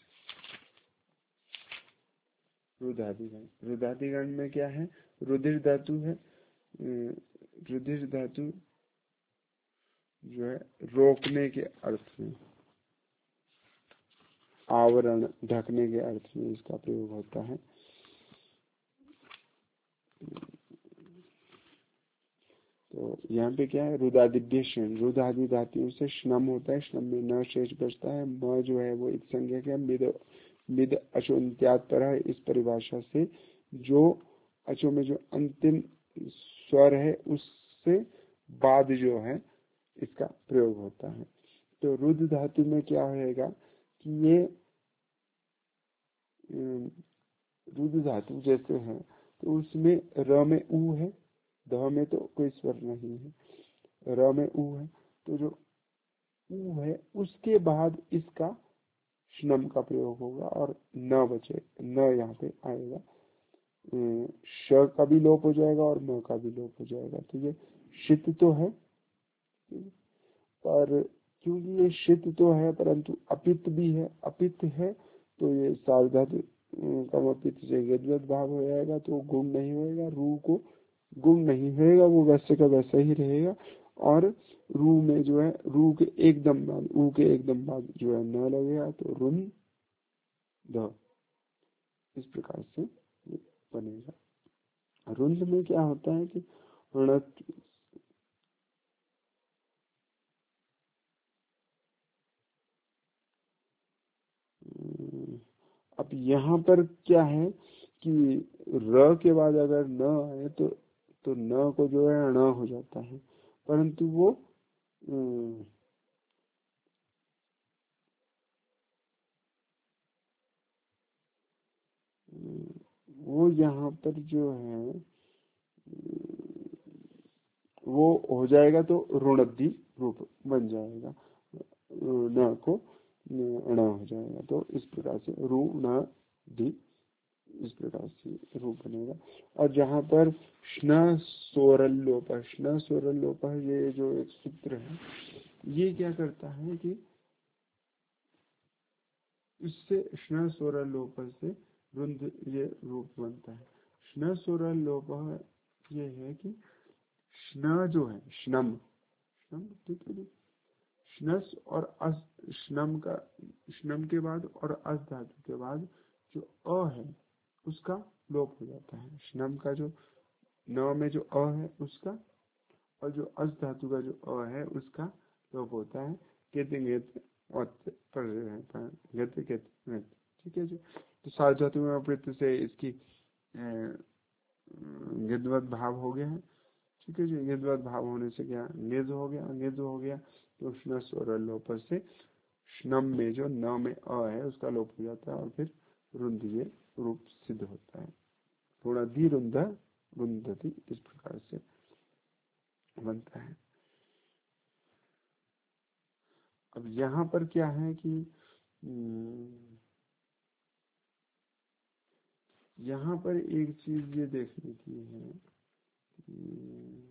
रुदादिगण। रुदादिगण में क्या है? रुधिर धातु है, रुधिर धातु जो है रोकने के अर्थ में, आवरण ढकने के अर्थ में इसका प्रयोग होता है। तो यहाँ पे क्या है? रुदादिभ्य शण, रुदादि धातुओं से श्नम होता है, श्नम में न शेष बचता है, म जो है वो एक संज्ञक है, मिद मिद अचो इत्यादि पर है। इस परिभाषा से जो अचो में जो अंतिम स्वर है उससे बाद जो है इसका प्रयोग होता है। तो रुद्र धातु में क्या होएगा कि ये रुद्र धातु जैसे है तो उसमें र में ऊ है, ध में तो कोई स्वर नहीं है, र में ऊ है, तो जो ऊ है उसके बाद इसका श्नम का प्रयोग होगा और न बचे, न यहाँ पे आएगा, श का भी लोप हो जाएगा और म का भी लोप हो जाएगा। तो ये शित तो है, पर क्योंकि ये शित तो है परंतु अपित भी है, अपित है तो ये सार्वधातु कम अपित से गद्वत भाव हो जाएगा, तो गुण नहीं होएगा, रू को गुण नहीं होएगा, वो वैसे का वैसा ही रहेगा। और रू में जो है रू के एकदम बाद, ऊ के एकदम बाद जो है न लगेगा, तो रुन द, इस प्रकार से बनेगा। रुंद में क्या होता है कि अब यहाँ पर क्या है कि र के बाद अगर न आए तो तो न को जो है ण हो जाता है, परंतु वो वो यहाँ पर जो है वो हो जाएगा तो ऋणद्धि रूप बन जाएगा, न को ण हो जाएगा। तो इस प्रकार से रू न धी, इस प्रकार से रूप बनेगा। और जहाँ पर श्न सोरल लोप, श्न सोरल लोप, ये जो एक सूत्र है ये क्या करता है कि इससे श्न सोरल लोप से रुंध ये रूप बनता है। श्न सोरल लोप ये है कि श्न जो है श्नम, श्नम ठीक है, श्नस और अस, श्नम का श्नम के बाद और अस धातु के बाद जो अ है उसका लोप हो जाता है। श्नम का जो न में जो अ है उसका, और जो अस धातु का जो अ है उसका लोप होता है। कहते और पर गत गत गत, ठीक है जी। तो सात धातु में अप्रत्यय से इसकी गिद्धवत भाव हो गया है, ठीक है जी। गिद्धवत भाव होने से क्या निज हो गया, निज हो गया तो स्न स्वर लोप से स्नम में जो न में अ है उसका लोप हो जाता है और फिर रुंध ये रूप सिद्ध होता है। थोड़ा धी रुंध रुंधति इस प्रकार से बनता है। अब यहाँ पर क्या है कि यहाँ पर एक चीज ये देखने की है कि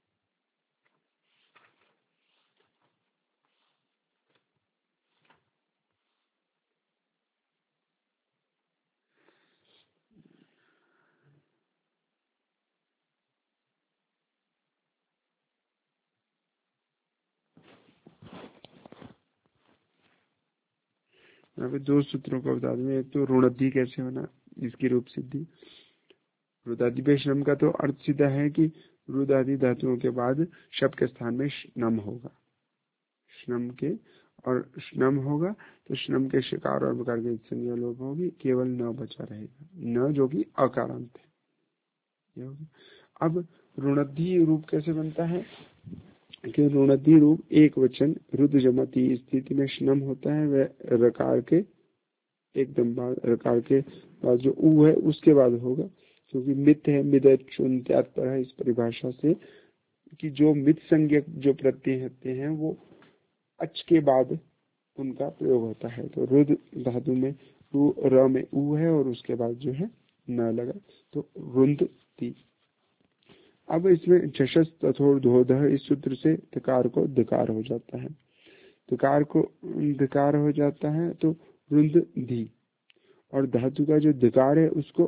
यहाँ पे दो सूत्रों को बता दूं। एक तो रुणद्धि कैसे होना, इसकी रूप सिद्धि। रुदादि पे श्रम का तो अर्थ सीधा है कि रुदादि धातुओं के बाद शब्द के स्थान में श्नम होगा, श्नम के और श्नम होगा तो श्नम के शिकार और प्रकार की संज्ञा लोप होगी, केवल न बचा रहेगा, न जो कि अकारांत है। अब रुणद्धि रूप कैसे बनता है कि रुणद्धि रूप एक वचन रुद्र जमाती स्थिति में श्नम होता है, वह रकार के एकदम बाद, रकार के बाद जो ऊ है उसके बाद होगा, क्योंकि मित है, मिदत चुनत्यात पर है इस परिभाषा से कि जो मित संज्ञक जो प्रत्यय होते हैं वो अच के बाद उनका प्रयोग होता है। तो रुद्र धातु में रू र में ऊ है और उसके बाद जो है न लगा तो रुंधति। अब इसमें झषस तथोर धोधः इस सूत्र से तकार को दकार हो जाता है, तकार को दकार हो जाता है तो रुंधधि, और धातु का जो दकार है उसको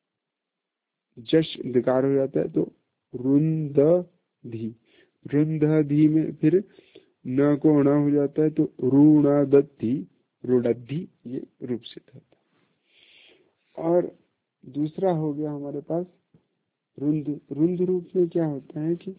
जश दकार हो जाता है तो रुंधधि। रुंधधि में फिर न को अणा हो जाता है तो रुणदधि, रुणद्धि ये रूप सिद्ध होता है। और दूसरा हो गया हमारे पास रुंध। रुंध रूप में क्या होता है कि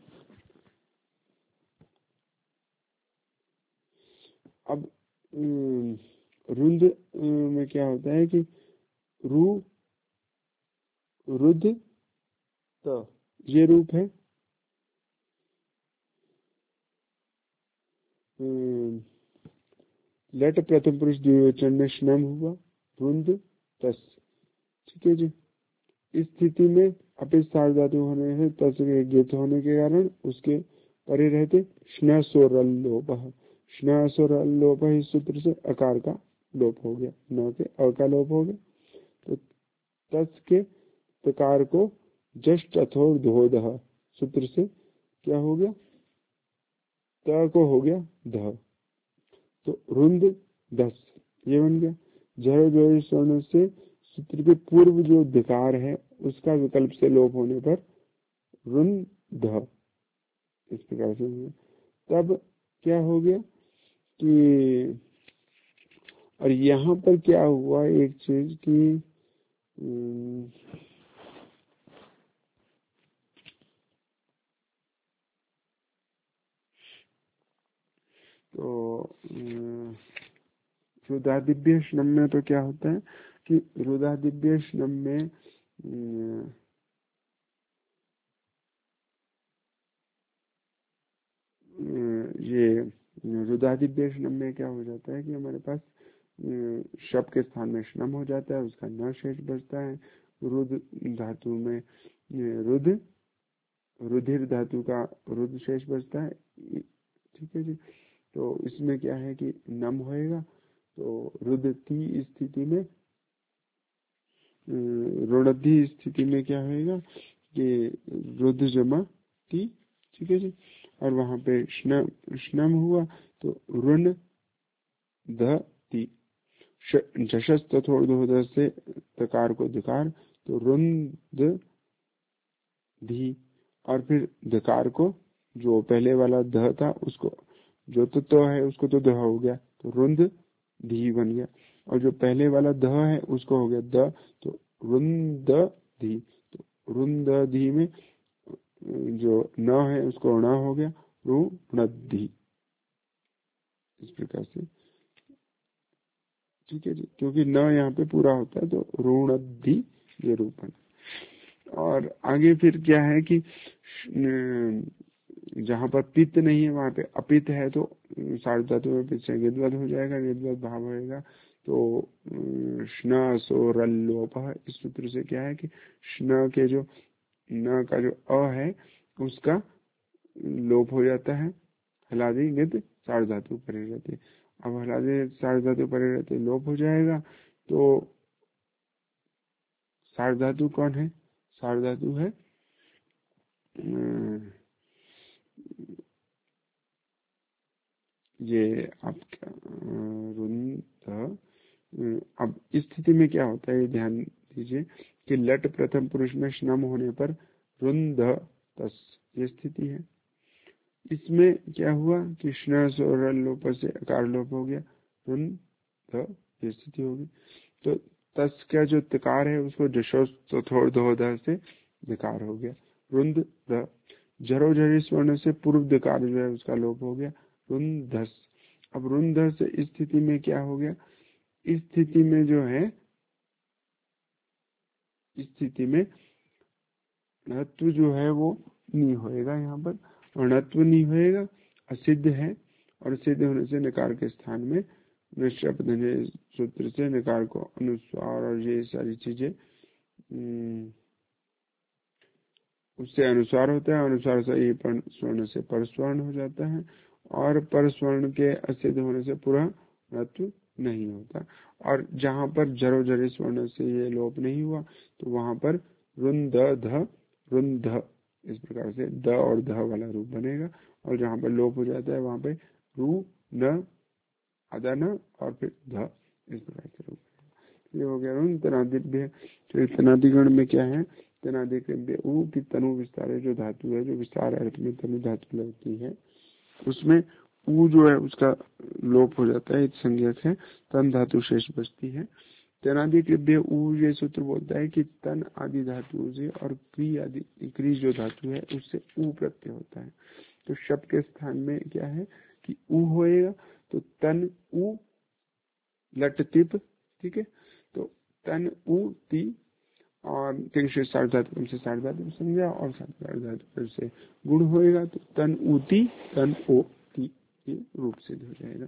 अब रुंध में क्या होता है कि रू रुद्ध त ये रूप है, लट प्रथम पुरुष द्विवचन में श्नम हुआ रुंध तस, ठीक है जी। इस स्थिति में अपिस सार धातु होने से तस के गेत होने के कारण उसके परे रहते स्न स्वर लोप, स्न स्वर लोप इस सूत्र से अकार का लोप हो गया, न के अ का लोप हो गया तो तस के प्रकार को जस्ट अथोर धोधः सूत्र से क्या हो गया, त को हो गया ध तो रुंध दस ये बन गया। जड़ जोड़ स्वर्ण से सूत्र के पूर्व जो दकार है उसका विकल्प से लोप होने पर रुंध इस प्रकार से हुआ। तब क्या हो गया कि और यहाँ पर क्या हुआ एक चीज की तो रुदादिव्य श्नम में तो क्या होता है कि रुदादिव्य श्नम में ये रुदादिव्य श्नम में क्या हो जाता है कि हमारे पास शब के स्थान में श्नम हो जाता है, उसका न शेष बचता है। रुद्र धातु में रुद्र रुधिर धातु का रुद्र शेष बचता है, ठीक है जी। तो इसमें क्या है कि नम होएगा तो रुदती स्थिति में रुणद्धि स्थिति में क्या होएगा कि रुद्र जमा ती, ठीक है जी। और वहां पे श्नम हुआ तो रुण दी, झषस तथोर धोध से तकार को दकार तो रुंद धी, और फिर दकार को जो पहले वाला ध था उसको जो तो, तो है उसको तो द हो गया तो रुंद धी बन गया, और जो पहले वाला ध है उसको हो गया द तो रुंद धी, तो रुंद धी में जो न है उसको न हो गया रुणद्धि, इस प्रकार से ठीक है जी, क्योंकि न यहाँ पे पूरा होता है तो ऋणद्धि ये रूप है। और आगे फिर क्या है कि जहां पर पित्त नहीं है वहां पे अपित्त है तो सार्ध धातु में पित्त से गिद्वद हो जाएगा, गिद्वद भाव होएगा तो श्न सो रल लोप। इस सूत्र से क्या है कि श्न के जो न का जो अ है उसका लोप हो जाता है, हलादि गिद्ध सार्ध धातु परे रहते। अब हलादि सार्ध धातु परे रहते लोप हो जाएगा तो सार्ध धातु कौन है? सार्ध धातु है ये आपका रुंध। अब इस स्थिति में क्या होता है ये ध्यान दीजिए कि लट प्रथम पुरुष में श्नम होने पर रुंध तस ये स्थिति है। इसमें क्या हुआ कि श्न स्वर लोप से अकार लोप हो गया, रुंध ये स्थिति होगी। तो तस का जो तकार है उसको जशो थोड़ दो ध से विकार हो गया, रुंध ध। जरो जरी स्वर्ण से पूर्व दिकार जो है उसका लोप हो गया, रुंधस। अब रुंधस इस स्थिति में क्या हो गया? इस स्थिति में जो है इस स्थिति में णत्व जो है वो नहीं होएगा यहाँ पर, और णत्व नहीं होएगा, असिद्ध है। और सिद्ध होने से निकार के स्थान में निश्चय सूत्र से निकार को अनुस्वार और ये सारी चीजें उससे अनुसार होता है, अनुसार से ये स्वर्ण से परस्वर्ण हो जाता है, और परस्वर्ण के असिद्ध होने से पूरा णत्व नहीं होता। और जहां पर जरो जरे स्वर्ण से ये लोप नहीं हुआ तो वहां पर रुंध ध रुंध इस प्रकार से द और ध वाला रूप बनेगा। और जहां पर लोप हो जाता है वहां पे रू न आदा न और फिर ध इस प्रकार से रूप। ये हो गया रुंध तनादिभ्य। तो तनादिगण में क्या है? तनादिभ्य ऊ की तनु विस्तार जो धातु है, जो विस्तार अर्थ में तनु धातु लगती है, उसमें ऊ जो है उसका लोप हो जाता है, संज्ञक है, तन धातु शेष बचती है। तनादि कृभ्य ऊ ये सूत्र बोलता है कि तन आदि धातु से और क्री आदि क्री जो धातु है उससे ऊ प्रत्यय होता है। तो शब्द के स्थान में क्या है कि ऊ होएगा, तो तन ऊ लट तिप, ठीक है। तो तन ऊ ती और तिंग से सार्ध धातु से सार्ध धातु संज्ञा और सार्ध धातु से गुण होएगा, तो तन ऊती तन ओ ती ये रूप सिद्ध हो जाएगा।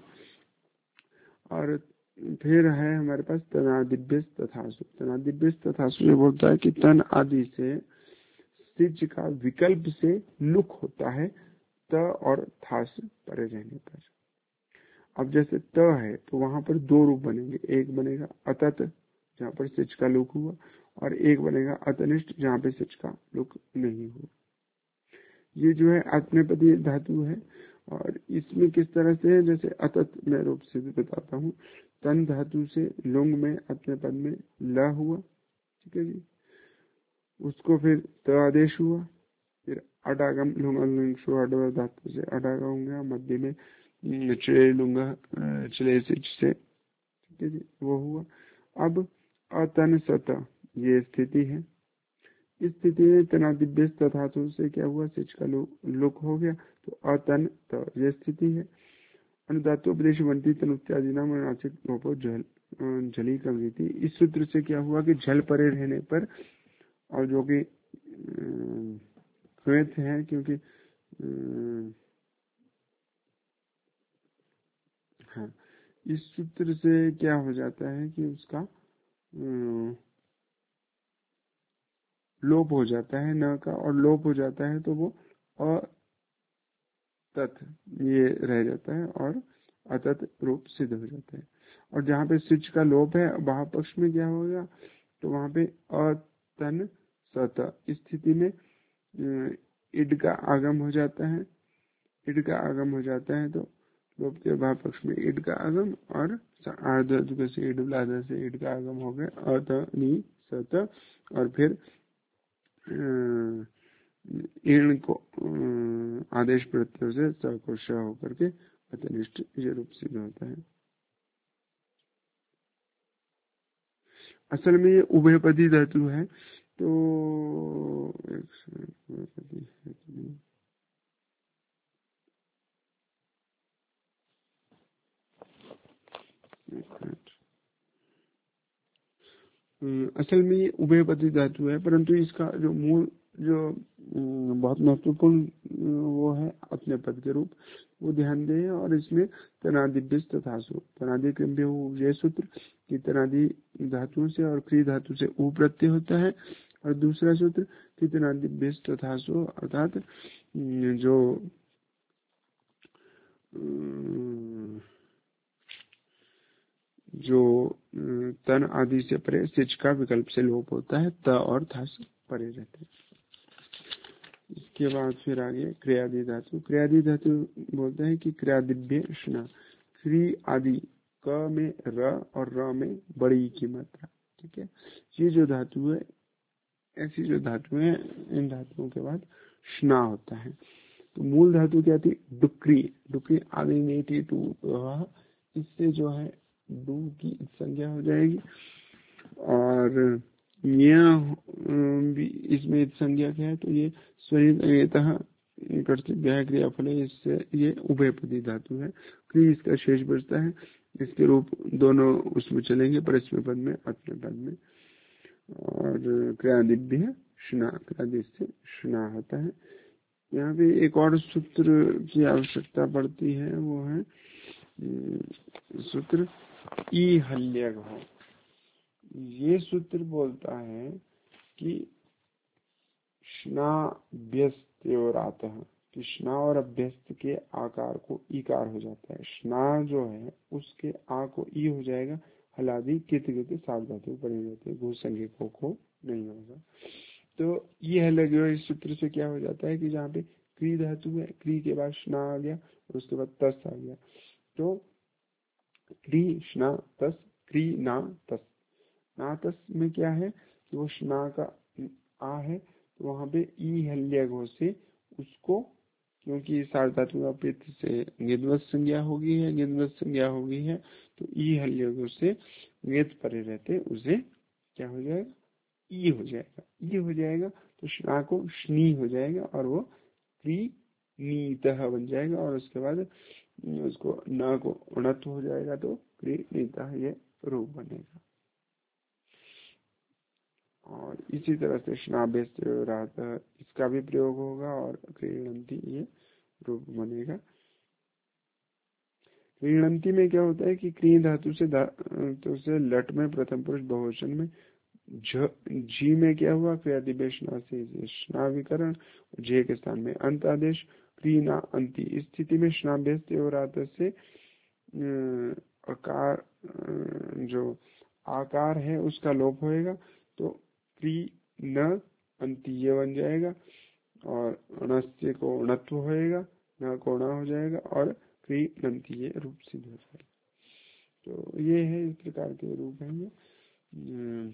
और फिर है हमारे पास तनादिभ्यस तथासु। तनादिभ्यस तथासु ये बोलता है कि तन आदि से सिज का विकल्प से लुक होता है त और थास परे रहने पर। अब जैसे त है तो वहां पर दो रूप बनेंगे, एक बनेगा अतत जहाँ पर सिच का लुक हुआ, और एक बनेगा अतनिष्ठ जहाँ पे सिच का लुक नहीं हुआ। ये जो है आत्मनेपदी धातु है। और इसमें किस तरह से है, जैसे अतत में रूप से भी बताता हूँ। तन धातु से लुंग में आत्मनेपद में ल हुआ, ठीक है जी, उसको फिर त आदेश हुआ, फिर अडागम लुंग धातु से अडागा होंगे, मध्य में चले लुंगा चले से, ठीक है जी, वो हुआ। अब अतन सत ये स्थिति है। इस स्थिति में तनादिभ्य तथातु से क्या हुआ? सिच का लुक हो गया, तो अतन त ये स्थिति है। अनुदातोपदेश बनती तन इत्यादि नाम अनाचित लोपो जल झली कंगीति। इस सूत्र से क्या हुआ कि झल परे रहने पर, और जो कि कृत है क्योंकि हाँ, इस सूत्र से क्या हो जाता है कि उसका लोप हो जाता है न का, और लोप हो जाता है तो वो अतत ये रह जाता है और अतत रूप सिद्ध हो जाता है। और जहाँ पे सिच का लोप है वहां पक्ष में क्या होगा, तो वहां पे अतन सत स्थिति में इड का आगम हो जाता है। इड का आगम हो जाता है तो लोप के भाव पक्ष में इड का आगम, और आर्ध से इड लाद से इड का आगम हो गया अतनी सत, और फिर ईण को आदेश प्रत्यय से स को श होकर के अतनिष्ठ ये रूप सिद्ध होता है। असल में ये उभयपदी धातु है, तो एक असल में ये उभयपदी धातु है, परंतु इसका जो मूल जो बहुत महत्वपूर्ण वो है अपने पद के रूप, वो ध्यान दें। और इसमें तनादिभ्य तथासु, तनादि क्रम ये सूत्र कि तनादि धातुओं से और क्री धातु से ऊ प्रत्यय होता है, और दूसरा सूत्र कि तनादिभ्य तथासु अर्थात जो जो तन आदि से परे सिच का विकल्प से लोप होता है, त और था से परे रहते हैं। इसके बाद फिर आगे क्रियादि धातु। क्रियादि धातु बोलते हैं कि क्रियादिभ्य स्ना, क्री आदि क में र और र में बड़ी की मात्रा। ठीक है, ये जो धातु है, ऐसी जो धातु है, इन धातुओं के बाद स्ना होता है। तो मूल धातु क्या थी? डुक्री। डुक्री आदि नहीं थी, तो इससे जो है डू की संज्ञा हो जाएगी, और यह भी इसमें संज्ञा क्या है? तो ये स्वतः क्रियाफल है, इससे ये उभयपदी धातु है। क्री इसका शेष बचता है, इसके रूप दोनों उसमें चलेंगे, परस्मै पद में, अपने पद में। और क्रियादिभ्य है स्ना, क्रियादि से स्ना होता है। यहाँ पे एक और सूत्र की आवश्यकता पड़ती है, वो है सूत्र ई हल्यग हो। ये सूत्र बोलता है कि स्ना व्यस्त और आता है कि स्ना और अभ्यस्त के आकार को ईकार हो जाता है। स्ना जो है उसके आ को ई हो जाएगा, हलादि कित कित सात धातु पड़े रहते हैं, घूस संज्ञकों को नहीं होगा। तो ये लगे इस सूत्र से क्या हो जाता है कि जहाँ पे क्री धातु है, क्री के बाद स्ना आ गया और उसके बाद तस आ गया, तो क्री स्ना तस, क्री ना तस। ना तस में क्या है कि वो स्ना का आ है, तो वहां पे ई हल्य घो से उसको, क्योंकि सार धातु का पित से गेदवत संज्ञा होगी है, गेदवत संज्ञा होगी है, तो ई हल्य घो से गेद परे रहते उसे क्या हो जाएगा? ई हो जाएगा। ई हो जाएगा तो स्ना को स्नी हो जाएगा, और वो क्री नीतः बन जाएगा, और उसके बाद उसको न को उणत्व हो जाएगा, तो क्री नीतः ये रूप बनेगा। और इसी तरह से स्नाभ्यस्त रहता, इसका भी प्रयोग होगा, और क्रीणंती ये रूप बनेगा। क्रीणंती में क्या होता है कि क्री धातु से धातु से लट में प्रथम पुरुष बहुवचन में झ जी में क्या हुआ? क्रियादिभ्य स्ना से स्ना विकरण, जे के स्थान में अंत आदेश, क्रीना अंति। इस स्थिति में स्नाभ्यस्त और से आकार जो आकार है उसका लोप होएगा, तो क्री न अंति ये बन जाएगा, और अणस्य को अणत्व होएगा, न को न हो जाएगा, और क्री नंति ये रूप सिद्ध हो जाएगा। तो ये है, इस प्रकार के रूप हैं ये।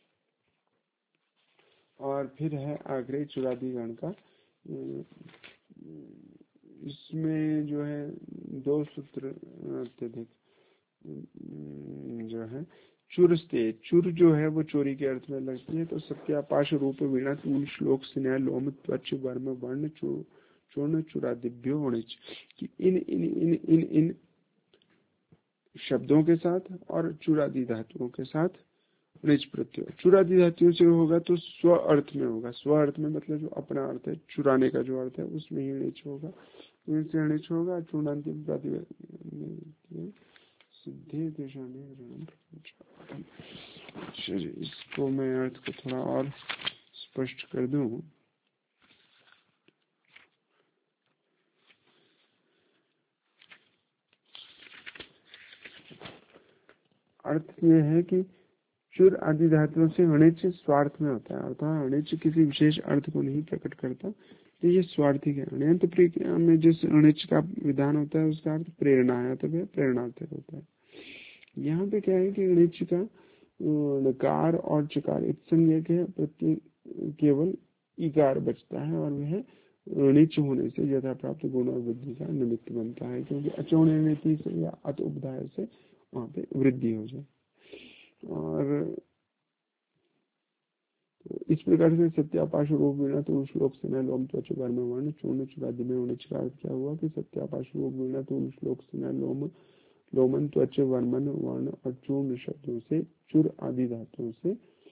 और फिर है आग्रह चुरादी गण का। इसमें जो है दो सूत्र अत्यधिक जो है चुरस्ते, चुर जो है वो चोरी के अर्थ में लगती है। तो सत्यापाश रूप वीणा मूल श्लोक स्नेह लोम त्वच वर्म वर्ण चूर्ण चुरादिभ्यो वणिच, कि इन इन इन इन इन शब्दों के साथ और चुरादि धातुओं के साथ ऋच प्रत्यय। चुरादि धातुओं से होगा तो स्व अर्थ में होगा, स्व अर्थ में मतलब जो अपना अर्थ है, चुराने का जो अर्थ है उसमें ही ऋच होगा, इनसे ऋच होगा। चूर्णांतिम प्रतिवेद सिद्धि दिशा में। इसको मैं अर्थ को थोड़ा और स्पष्ट कर दूं। अर्थ ये है कि चुर आदि धातुओं से अणिच स्वार्थ में होता है, अर्थात अणिच किसी विशेष अर्थ को नहीं प्रकट करता, तो ये स्वार्थिक है। अण्यंत प्रक्रिया में जिस अणिच का विधान होता है उसका अर्थ प्रेरणा है, तो वह प्रेरणार्थक होता है। यहाँ पे क्या है कि अणिच का नकार और चकार संज्ञक है, प्रत्येक केवल इकार बचता है, और वह अणिच होने से यथा प्राप्त गुण और वृद्धि का निमित्त बनता है, क्योंकि अचौण्य नीति से या अत उपधाय से वहाँ पे वृद्धि हो जाए। और तो इस प्रकार से सत्यापाश रूप वीणा तो श्लोक से न लोम त्वच वर्म वर्ण चूर्ण चुरादि में होने का अर्थ क्या हुआ कि सत्यापाश रूप वीणा तो श्लोक से न लोम लोमन त्वच वर्मन वर्ण और चूर्ण शब्दों से चुर आदि धातुओं से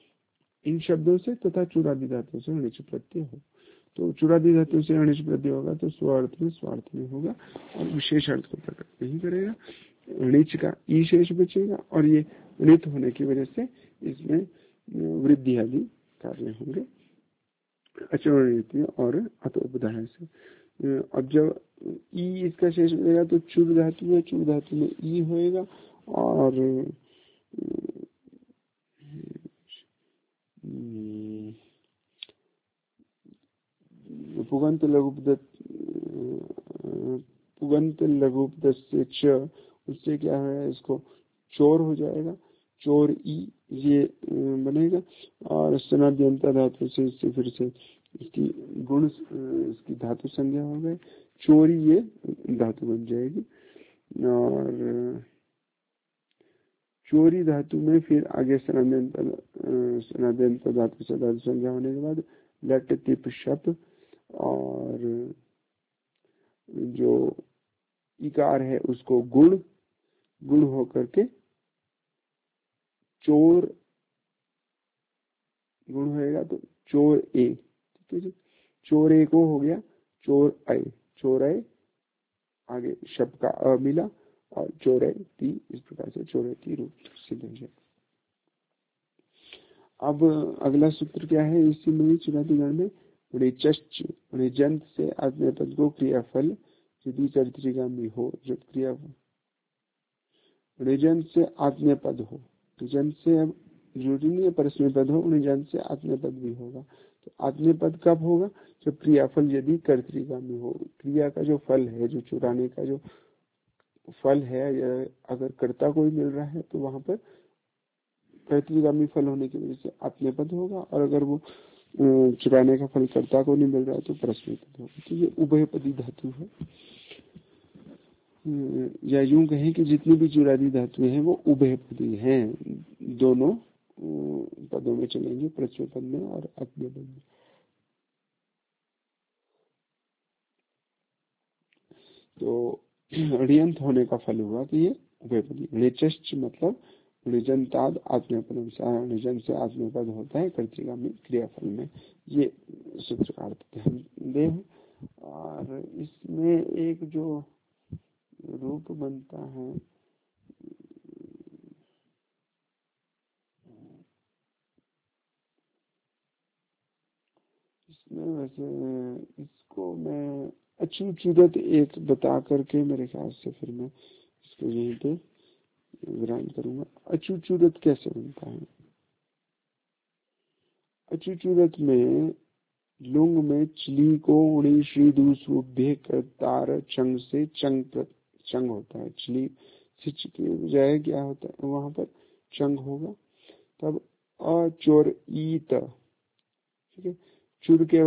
इन शब्दों से तथा चुरादी धातु से अणिच प्रत्यय हो। तो चुरादी धातु से अणिच प्रत्यय होगा तो स्वार्थ में स्वार्थ में होगा और विशेष अर्थ को प्रकट नहीं करेगा। अणिच का ई शेष बचेगा और ये अणित होने की वजह से इसमें वृद्धि आदि कार्य होंगे अचरणीति और अतोपदाय से। अब जब ई इसका शेष मिलेगा तो चुर धातु है, चुर धातु में ई होएगा और पुगंत लघुपदत पुगंत लघुपदत से च, उससे क्या है इसको चोर हो जाएगा, चोर ई ये बनेगा और स्नाद्यंता धातु से इससे फिर से इसकी गुण इसकी धातु संज्ञा हो गए, चोरी ये धातु बन जाएगी और चोरी धातु में फिर आगे स्नाद्यंता स्नाद्यंता धातु से धातु संज्ञा होने के बाद लट तिप शप और जो इकार है उसको गुण गुण होकर के चोर गुण होएगा तो चोर ए, ठीक है जी, चोर ए को हो गया चोर अय, चोर अय आगे शब्द का अ मिला और चोर अय ती, इस प्रकार से चोर अय ती रूप सिद्ध हो जाए। अब अगला सूत्र क्या है इसी में चुराती गण में ऋचश्च ऋजंत से आत्मनेय पद को क्रियाफल यदि कर्तृगामी हो, जब क्रिया ऋजंत से आत्मनेय पद हो, ऋजंत से अब जरूरी नहीं है परस्मय पद हो, ऋजंत से आत्मनेय पद भी होगा। तो आत्मनेय पद कब होगा जब क्रियाफल यदि कर्तृगामी हो, क्रिया का जो फल है जो चुराने का जो फल है अगर कर्ता कोई मिल रहा है तो वहां पर कर्तृगामी फल होने की वजह से आत्मनेय पद होगा और अगर वो चुराने का फल कर्ता को नहीं मिल रहा है तो परस्मय पद होगा। तो ये उभयपदी धातु है, या यूं कहें कि जितनी भी चुरादी धातुएं हैं वो उभयपदी हैं, दोनों पदों में चलेंगे, प्रश्न पद में और आत्मनेय पद में। तो ऋयंत होने का फल हुआ कि ये उभयपदी। ऋचश्च मतलब ऋजंताद आत्मनेपद ऋजन से आत्मनेपद होता है कर्तृगामी क्रियाफल में, ये सूत्र का अर्थ ध्यान दे। और इसमें एक जो रूप बनता है इसमें वैसे इसको मैं अचूचूरत एक बता करके मेरे ख्याल से फिर मैं इसको यहीं पे विराम करूंगा। अचूचूरत कैसे बनता है? अचूचूरत में लुंग में चली को उड़ी श्री दूसभ्य करतार चंग से चंग चंग होता है, चली सिच की बजाय क्या होता है वहां पर चंग होगा, तब अचोर ईत, ठीक है। चुर के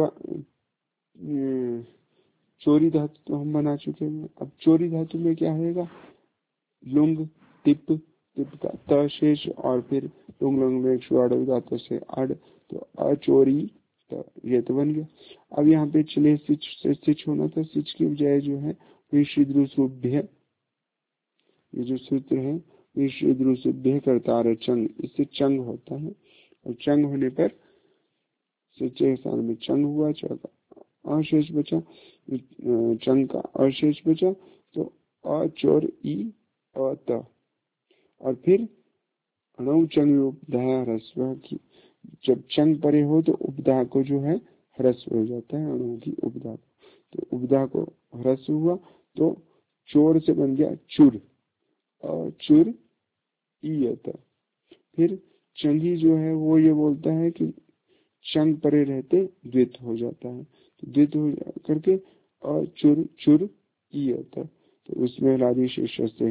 चोरी धातु तो हम बना चुके हैं, अब चोरी धातु में क्या होगा लुंग टिप टिप का त शेष और फिर लुंग लुंग में एक शुआड़ धातु से अड, तो अचोरी तो ये तो बन गया। अब यहाँ पे चले सिच से सिच होना था, सिच की बजाय जो है विश्रुभ्य, ये जो सूत्र है विश्रुभ्य करता है चंग, इससे चंग होता है और चंग होने पर सिचे स्थान में चंग हुआ, का अशेष बचा, चंग का अशेष बचा तो अचोर ई अत, और फिर अणु चंग उपधाया ह्रस्व की, जब चंग परे हो तो उपधा को जो है ह्रस्व हो जाता है अणु की उपधा, तो उपधा को ह्रस्व हुआ तो चोर से बन गया चुर, और चुर ई अत। फिर चंगी जो है वो ये बोलता है कि चंग परे रहते द्वित हो जाता है, तो द्वित हो करके और चुर चुर ई अत, तो उसमें लादी शेष से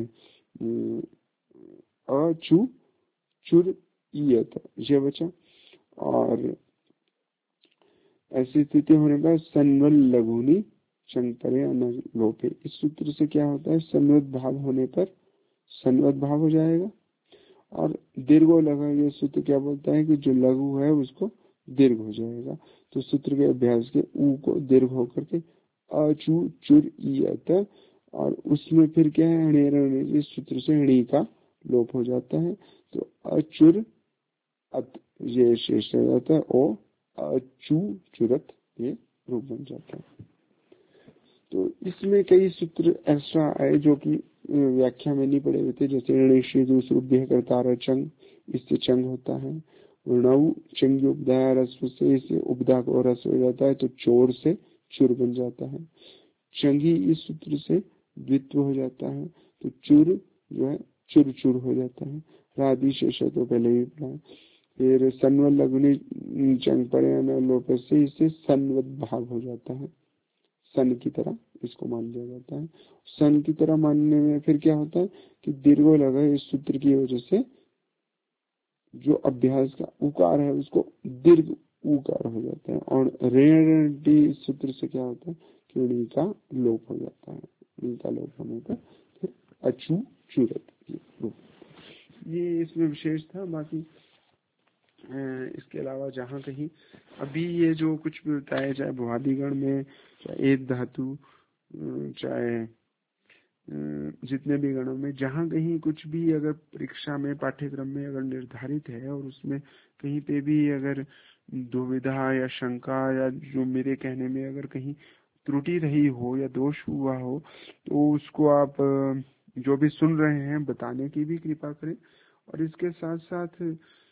अचु चुर ई अत ये बचा। और ऐसी स्थिति होने पर सन्वल लघुनी चंग परे लोपे, इस सूत्र से क्या होता है संवृत भाव होने पर संवृत भाव हो जाएगा। और दीर्घो लघु, ये सूत्र क्या बोलता है कि जो लघु है उसको दीर्घ हो जाएगा, तो सूत्र के अभ्यास के ऊ को दीर्घ होकर के अचु चुर ई अत, और उसमें फिर क्या है हणेर, इस सूत्र से हणी का लोप हो जाता है, तो अचुर अत ये शेष रह जाता है, ओ अचू चुरत ये रूप बन जाता है। तो इसमें कई सूत्र ऐसा आए जो कि व्याख्या में नहीं पड़े हुए थे, जैसे ऋषि दूसरुभ्य करता चंग, इससे चंग होता है। ऋणव चंग उपदा रस से, इससे उपदा को रस हो जाता है, तो चोर से चुर बन जाता है। चंगी इस सूत्र से द्वित्व हो जाता है, तो चुर जो है चुर चुर हो जाता है। राधि शेष तो पहले ही पढ़ा। फिर सन्वल अग्नि चंग पड़े लोप से, इससे सन्वत भाग हो जाता है, सन की तरह इसको मान लिया जाता है। सन की तरह मानने में फिर क्या होता है कि दीर्घ लगा इस सूत्र की वजह से जो अभ्यास का उकार है उसको दीर्घ उकार हो जाता है, और ऋण इस सूत्र से क्या होता है कि ऋणी का लोप हो जाता है। ऋणी का लोप होने पर फिर अचू चूरत रूप, ये इसमें विशेष था। बाकी इसके अलावा जहाँ कहीं अभी ये जो कुछ भी बताया, चाहे भुआदिगण में, चाहे एक धातु, चाहे जितने भी गणों में, जहाँ कहीं कुछ भी अगर परीक्षा में पाठ्यक्रम में अगर निर्धारित है और उसमें कहीं पे भी अगर दुविधा या शंका या जो मेरे कहने में अगर कहीं त्रुटि रही हो या दोष हुआ हो, तो उसको आप जो भी सुन रहे हैं बताने की भी कृपा करें। और इसके साथ साथ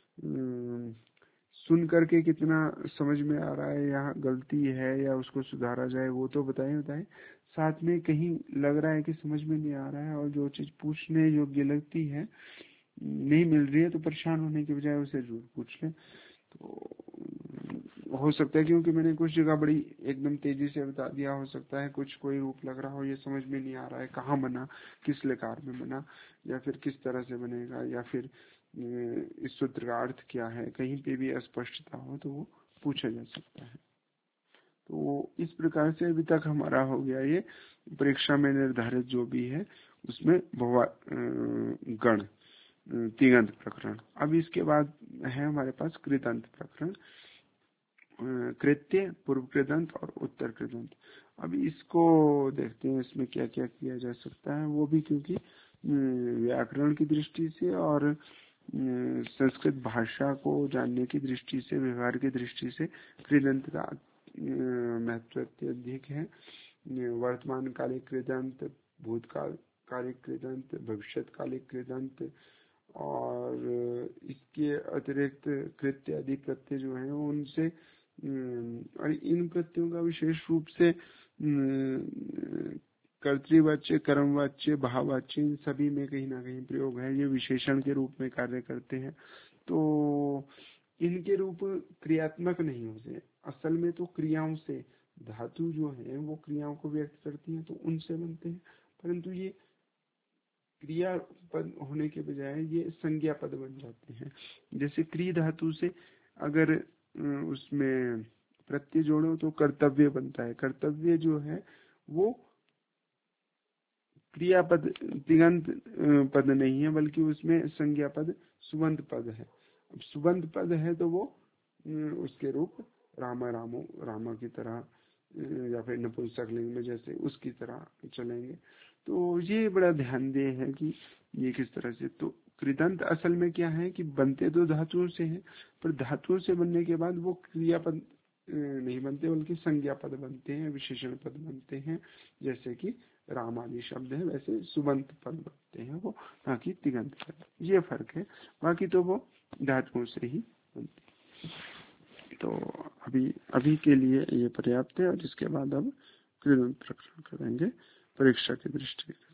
सुन करके कितना समझ में आ रहा है या गलती है या उसको सुधारा जाए वो तो बताएं बताएं साथ में कहीं लग रहा है कि समझ में नहीं आ रहा है और जो चीज पूछने योग्य लगती है नहीं मिल रही है, तो परेशान होने के बजाय उसे जरूर पूछ लें। तो हो सकता है क्योंकि मैंने कुछ जगह बड़ी एकदम तेजी से बता दिया, हो सकता है कुछ कोई रूप लग रहा हो, ये समझ में नहीं आ रहा है कहाँ बना, किस लकार में बना, या फिर किस तरह से बनेगा, या फिर इस सूत्र का अर्थ क्या है, कहीं पे भी अस्पष्टता हो तो वो पूछा जा सकता है। तो इस प्रकार से अभी तक हमारा हो गया ये परीक्षा में निर्धारित जो भी है उसमें भवा गण तिङंत प्रकरण। अब इसके बाद है हमारे पास कृतंत प्रकरण, कृत्य, पूर्व कृदंत और उत्तर कृदंत। अब इसको देखते हैं इसमें क्या क्या किया जा सकता है, वो भी क्योंकि व्याकरण की दृष्टि से और संस्कृत भाषा को जानने की दृष्टि से, व्यवहार की दृष्टि से कृदंत का महत्व अत्यधिक है। वर्तमान कालिक कृदंत, भूतकाल कालिक कृदंत, भविष्यत कालिक कृदंत, और इसके अतिरिक्त कृत्य आदि प्रत्यय जो है उनसे, और इन प्रत्ययों का विशेष रूप से कर्तृवाच्य, कर्मवाच्य, भाववाच्य, इन सभी में कहीं ना कहीं प्रयोग है, ये विशेषण के रूप में कार्य करते हैं। तो इनके रूप क्रियात्मक नहीं होते, असल में तो क्रियाओं से, धातु जो है वो क्रियाओं को व्यक्त करती हैं तो उनसे बनते हैं, परंतु ये क्रिया पद होने के बजाय ये संज्ञा पद बन जाते हैं। जैसे क्री धातु से अगर उसमें प्रत्यय जोड़ो तो कर्तव्य बनता है, कर्तव्य जो है वो क्रियापद तिङंत पद नहीं है, बल्कि उसमें संज्ञा पद सुबंत पद है। अब सुबंत पद है तो वो उसके रूप रामा रामो, रामा की तरह, या फिर नपुंसक लिंग में जैसे उसकी तरह चलेंगे। तो ये बड़ा ध्यान दे है कि ये किस तरह से, तो कृदंत असल में क्या है कि बनते तो धातुओं से है, पर धातुओं से बनने के बाद वो क्रियापद नहीं बनते बल्कि संज्ञा पद बनते हैं, विशेषण पद बनते हैं। जैसे कि राम आदि शब्द है वैसे सुबंत पद बनते हैं वो, ना कि तिङंत पद। ये फर्क है, बाकी तो वो धातुओं से ही बनते हैं। तो अभी अभी के लिए ये पर्याप्त है, और इसके बाद अब कृदंत प्रकरण करेंगे परीक्षा की दृष्टि।